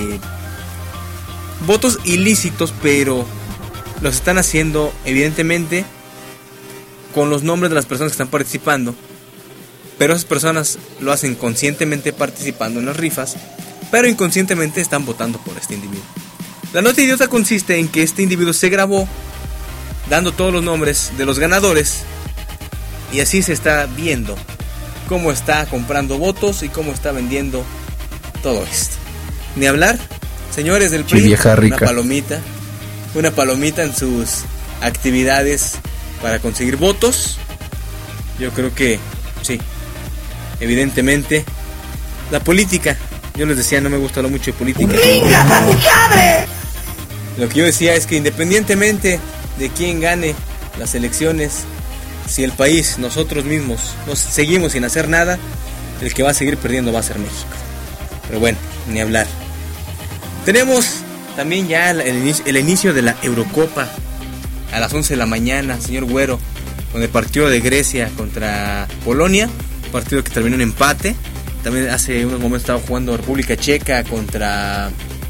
votos ilícitos, pero los están haciendo evidentemente con los nombres de las personas que están participando, pero esas personas lo hacen conscientemente participando en las rifas, pero inconscientemente están votando por este individuo. La nota idiota consiste en que este individuo se grabó dando todos los nombres de los ganadores, y así se está viendo cómo está comprando votos y cómo está vendiendo todo esto. Ni hablar, señores del PRI, una palomita en sus actividades para conseguir votos. Yo creo que sí, evidentemente la política, yo les decía, no me gusta lo mucho de política. Lo que yo decía es que independientemente de quién gane las elecciones, si el país, nosotros mismos, nos seguimos sin hacer nada, el que va a seguir perdiendo va a ser México. Pero bueno, ni hablar. Tenemos también ya el inicio de la Eurocopa a las 11 de la mañana, señor Güero, con el partido de Grecia contra Polonia, partido que terminó en empate. También hace unos momentos estaba jugando República Checa contra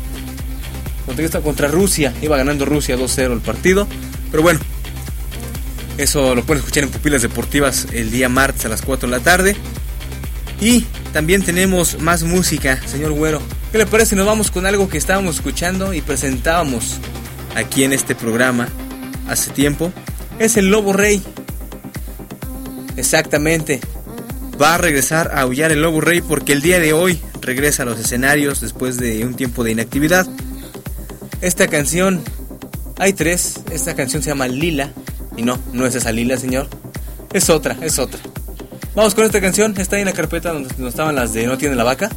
Rusia, iba ganando Rusia 2-0 el partido, pero bueno, eso lo pueden escuchar en Pupilas Deportivas el día martes a las 4 de la tarde. Y también tenemos más música, señor Güero. ¿Qué le parece si nos vamos con algo que estábamos escuchando y presentábamos aquí en este programa hace tiempo? Es el Lobo Rey. Exactamente. Va a regresar a aullar el Lobo Rey porque el día de hoy regresa a los escenarios después de un tiempo de inactividad. Esta canción, hay tres. Esta canción se llama Lila. Y no es esa Lila, señor. Es otra. Vamos con esta canción. Está ahí en la carpeta donde estaban las de No tiene la vaca.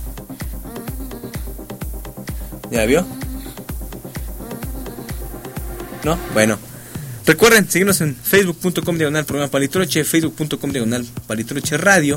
¿Ya la vio? ¿No? Bueno. Recuerden seguirnos en facebook.com/programa Palitroche, facebook.com/Palitroche Radio.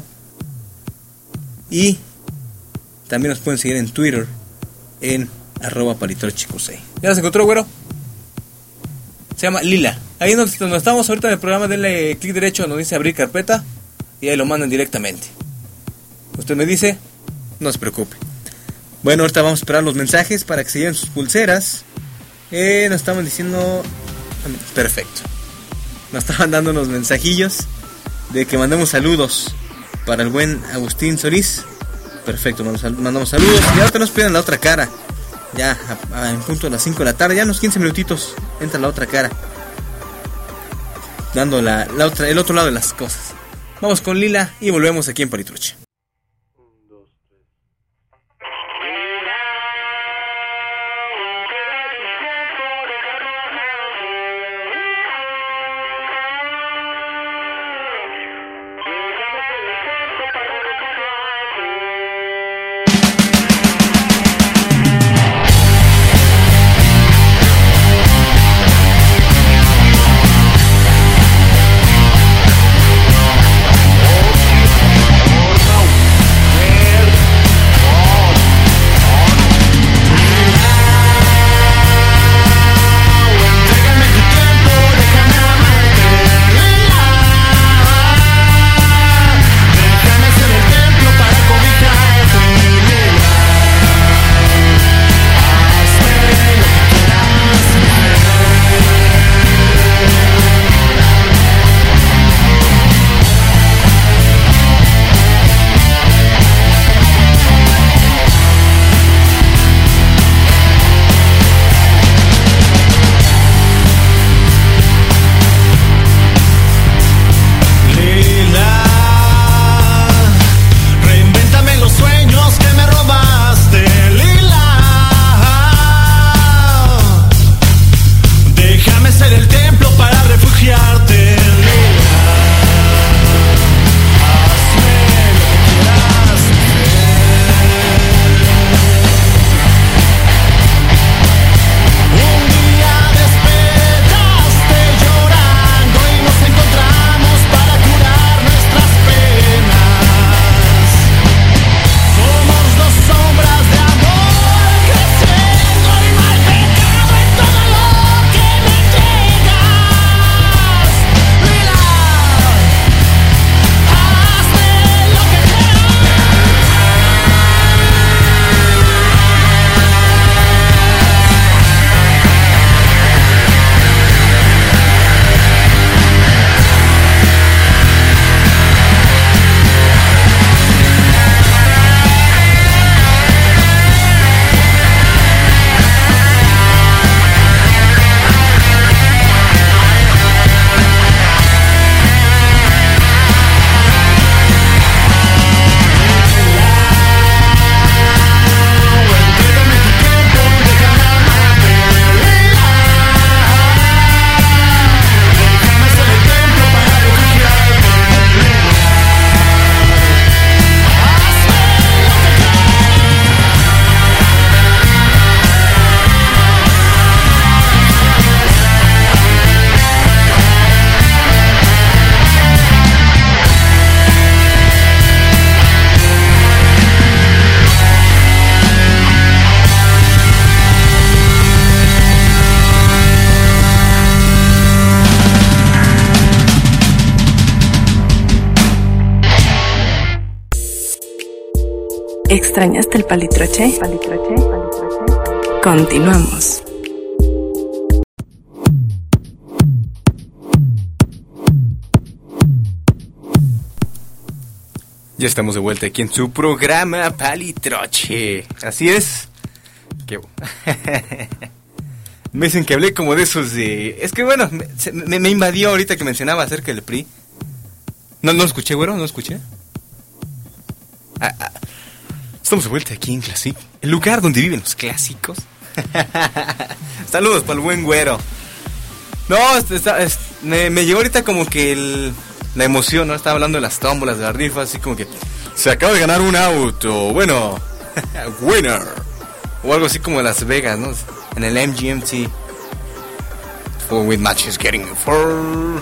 Y también nos pueden seguir en Twitter en @Palitroche. ¿Ya las encontró, Güero? Se llama Lila. Ahí donde estamos ahorita en el programa, denle clic derecho donde dice abrir carpeta y ahí lo mandan directamente. Usted me dice, no se preocupe. Bueno, ahorita vamos a esperar los mensajes para que se lleven sus pulseras. Nos estaban diciendo... Perfecto. Nos estaban dando unos mensajillos de que mandemos saludos para el buen Agustín Solís. Perfecto, mandamos saludos. Y ahorita nos piden la otra cara. Ya en punto de las 5 de la tarde, ya unos 15 minutitos entra la otra cara, dando el otro lado de las cosas. Vamos con Lila y volvemos aquí en Palitroche. Oh, ¿Extrañaste el palitroche? Continuamos. Ya estamos de vuelta aquí en su programa Palitroche. Así es. Me dicen que hablé como de esos de... Es que bueno, me invadió ahorita que mencionaba acerca del PRI. No escuché, güero, no escuché. Estamos de vuelta aquí en Classic, el lugar donde viven los clásicos. Saludos para el buen güero. No, me llegó ahorita como que la emoción, ¿no? Estaba hablando de las tómbolas, de las rifas, así como que se acaba de ganar un auto, bueno, winner, o algo así como de Las Vegas, ¿no? En el MGMT. Full with matches getting from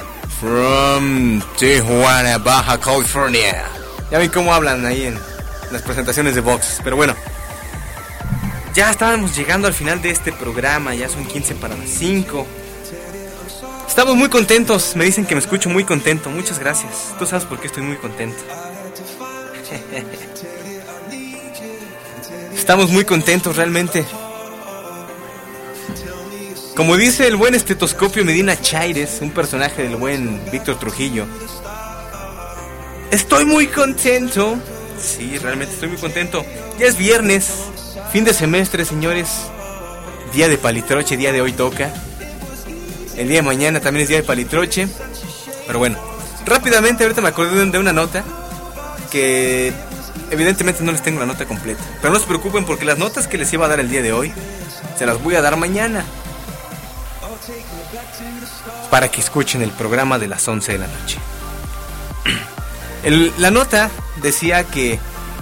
Tijuana, Baja California. Ya ven cómo hablan ahí en las presentaciones de box, pero bueno. Ya estábamos llegando al final de este programa, ya son 15 para las 5. Estamos muy contentos, me dicen que me escucho muy contento, muchas gracias. Tú sabes por qué estoy muy contento. Estamos muy contentos realmente. Como dice el buen Estetoscopio Medina Chaires, un personaje del buen Víctor Trujillo, estoy muy contento. Sí, realmente estoy muy contento. Ya es viernes, fin de semestre, señores. Día de Palitroche, día de hoy toca. El día de mañana también es día de Palitroche. Pero bueno, rápidamente ahorita me acordé de una nota que evidentemente no les tengo la nota completa. Pero no se preocupen porque las notas que les iba a dar el día de hoy se las voy a dar mañana, para que escuchen el programa de las 11 de la noche. La nota decía que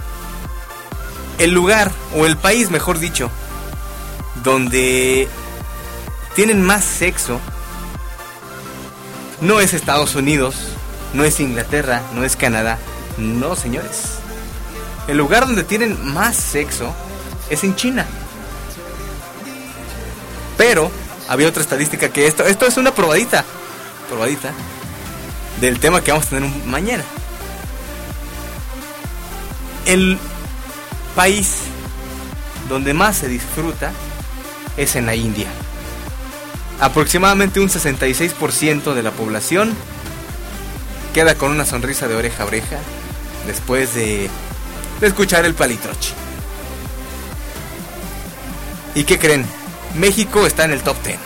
el lugar, o el país mejor dicho, donde tienen más sexo no es Estados Unidos, no es Inglaterra, no es Canadá. No, señores. El lugar donde tienen más sexo es en China. Pero había otra estadística que esto es una probadita del tema que vamos a tener mañana. El país donde más se disfruta es en la India. Aproximadamente un 66% de la población queda con una sonrisa de oreja a oreja después de escuchar el Palitroche. ¿Y qué creen? México está en el top 10.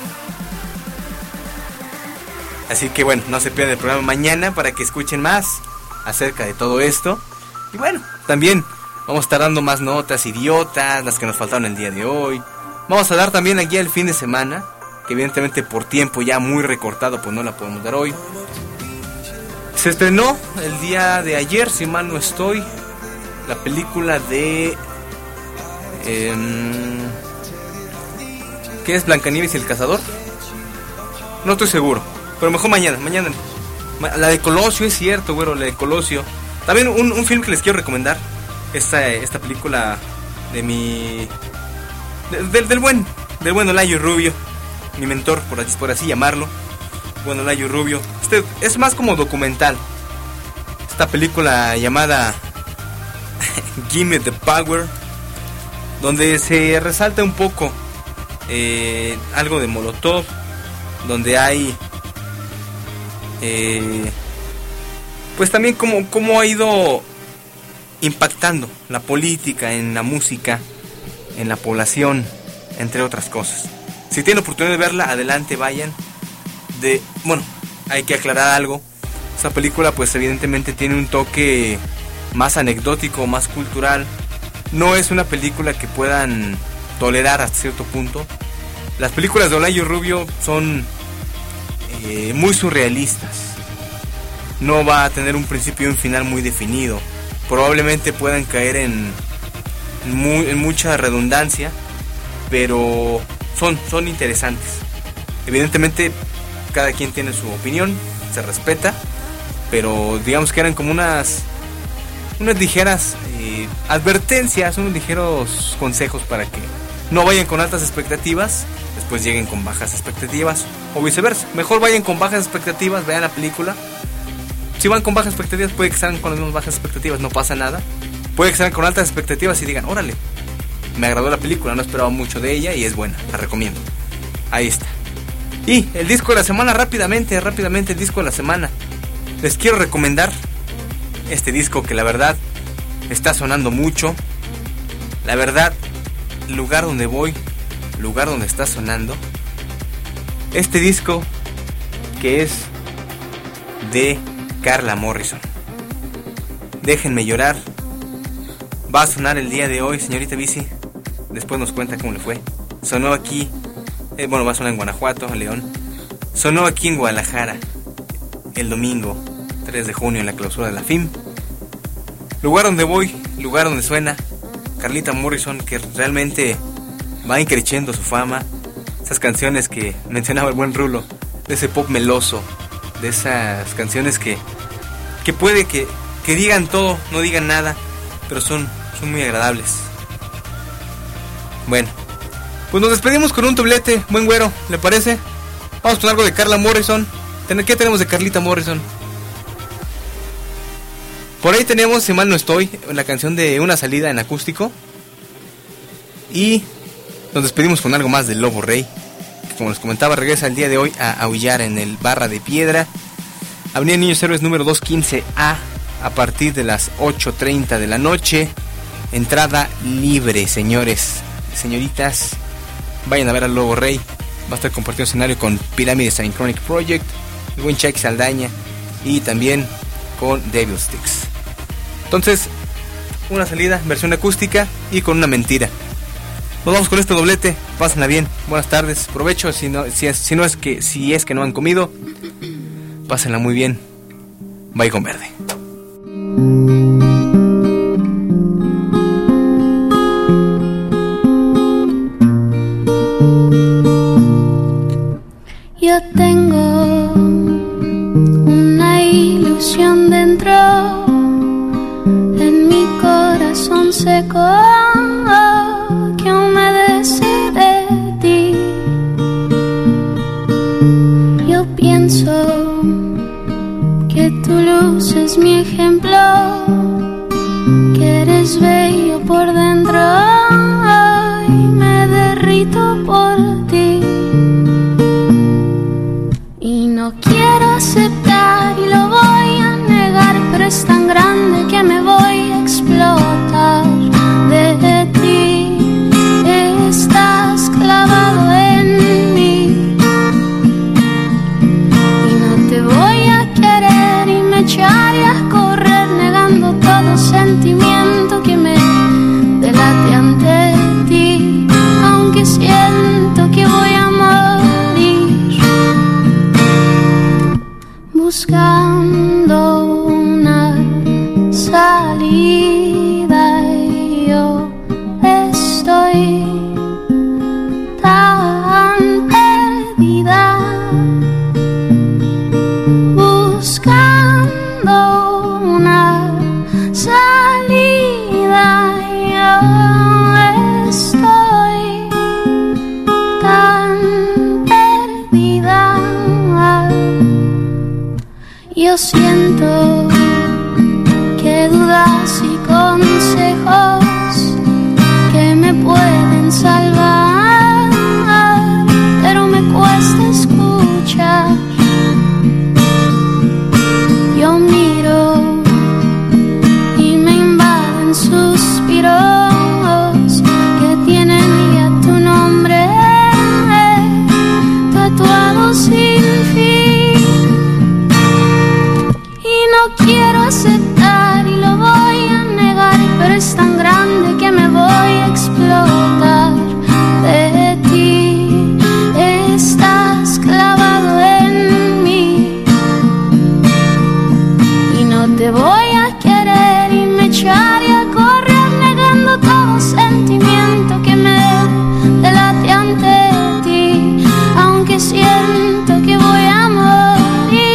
Así que bueno, no se pierdan el programa mañana para que escuchen más acerca de todo esto. Y bueno, también vamos a estar dando más notas idiotas, las que nos faltaron el día de hoy. Vamos a dar también aquí el fin de semana, que evidentemente por tiempo ya muy recortado pues no la podemos dar hoy. Se estrenó el día de ayer, si mal no estoy, la película de... ¿qué es? ¿Blancanieves y el cazador? No estoy seguro, pero mejor mañana. La de Colosio, es cierto, güero, la de Colosio. También un film que les quiero recomendar, esta película de del buen Olayo Rubio, mi mentor, por así llamarlo. Bueno, Olayo Rubio. Es más como documental. Esta película llamada Gimme the Power, donde se resalta un poco algo de Molotov, donde hay pues también cómo ha ido impactando la política en la música, en la población, entre otras cosas. Si tienen oportunidad de verla, adelante, vayan. Bueno, hay que aclarar algo. Esta película pues evidentemente tiene un toque más anecdótico, más cultural. No es una película que puedan tolerar hasta cierto punto. Las películas de Olayo Rubio son muy surrealistas. No va a tener un principio y un final muy definido. Probablemente puedan caer en mucha redundancia, pero son interesantes. Evidentemente cada quien tiene su opinión, se respeta, pero digamos que eran como unas ligeras advertencias, unos ligeros consejos para que no vayan con altas expectativas, después lleguen con bajas expectativas, o viceversa. Mejor vayan con bajas expectativas, vean la película. Si van con bajas expectativas, puede que salgan con las mismas bajas expectativas, no pasa nada. puede que sean con altas expectativas y digan, órale, me agradó la película, no esperaba mucho de ella y es buena, la recomiendo. Ahí está. Y el disco de la semana, rápidamente el disco de la semana. Les quiero recomendar este disco que la verdad está sonando mucho. La verdad, lugar donde voy, lugar donde está sonando. Este disco que es de Carla Morrison. Déjenme llorar. Va a sonar el día de hoy, señorita Bici. Después nos cuenta cómo le fue. Sonó aquí, va a sonar en Guanajuato, en León. Sonó aquí en Guadalajara el domingo 3 de junio en la clausura de la FIM. Lugar donde voy, lugar donde suena Carlita Morrison, que realmente va increciendo su fama. Esas canciones que mencionaba el buen Rulo, de ese pop meloso, de esas canciones que puede que digan todo, no digan nada, pero son muy agradables. Bueno, pues nos despedimos con un doblete, buen güero, ¿le parece? Vamos con algo de Carla Morrison. ¿Qué tenemos de Carlita Morrison? Por ahí tenemos, si mal no estoy, la canción de Una salida en acústico. Y nos despedimos con algo más del Lobo Rey, que como les comentaba, regresa el día de hoy a aullar en el Barra de Piedra, Avenida Niños Héroes número 215A, a partir de las 8:30 de la noche. Entrada libre, señores, señoritas. Vayan a ver al Lobo Rey. Va a estar compartiendo escenario con Pirámide Synchronic Project, el buen Chucky Saldaña y también con Devil Sticks. Entonces, una salida, versión acústica y con una mentira. Nos vamos con este doblete. Pásenla bien. Buenas tardes. Provecho si es que no han comido. Pásenla muy bien. Bye con verde. Yo tengo una ilusión dentro, en mi corazón seco, que humedece de ti. Yo pienso que tu luz es mi ejemplo, que eres bello por dentro y me derrito por ti. Y no quiero aceptar y lo voy a negar, pero es tan grande que me voy a explotar de ti. Estás clavado en mí y no te voy a querer y me echaré a correr negando todo sentimiento que me delate ante ti, aunque siento que voy a morir buscando una salida. Y yo estoy tan perdida buscando una salida. Yo estoy tan perdida. Yo siento que dudas y consejos que me pueden salvar, pero me cuesta escuchar. Yo miro y me invaden suspiros que tienen ya tu nombre tatuado sin fin. Y no quiero aceptar y lo voy a negar, pero es tan grande que me voy a explotar de ti. Estás clavado en mí y no te voy a querer y me echaré a correr negando todo sentimiento que me delate ante ti, aunque siento que voy a morir.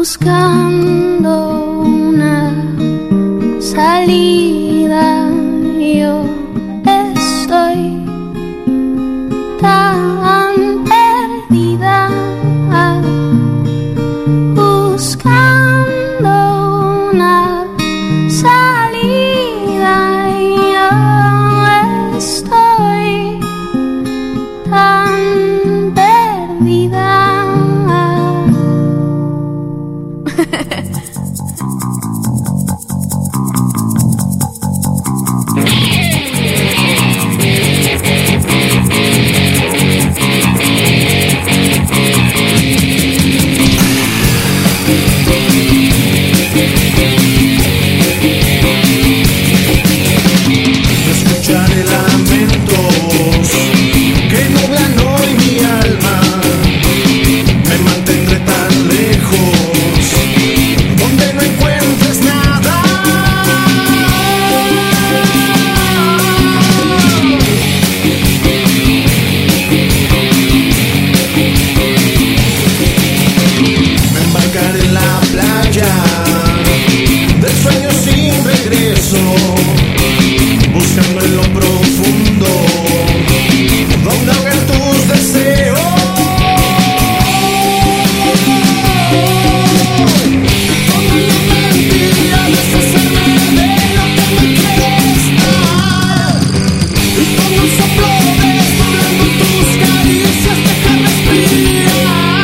buscando una salida. Yo estoy tan perdida, buscando una salida. Yo estoy tan perdida. Escucharé lamentos que nublan hoy mi alma. Me mantendré tan lejos donde no encuentres nada. Me embarcaré en la playa del sueño sin regreso, buscando en lo profundo donde ahogar tus deseos. Donde la mentira deshacerme de lo que me quieres dar, y con un soplo desdoblando tus caricias dejar respirar.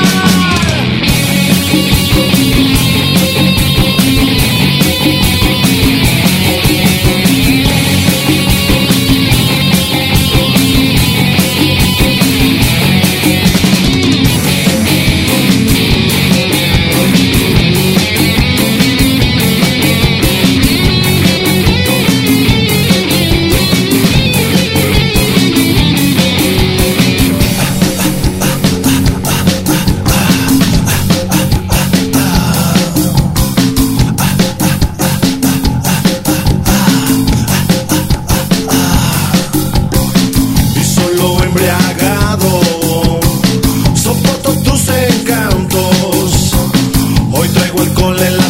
Y solo embriagado soporto tus encantos. Hoy traigo alcohol en la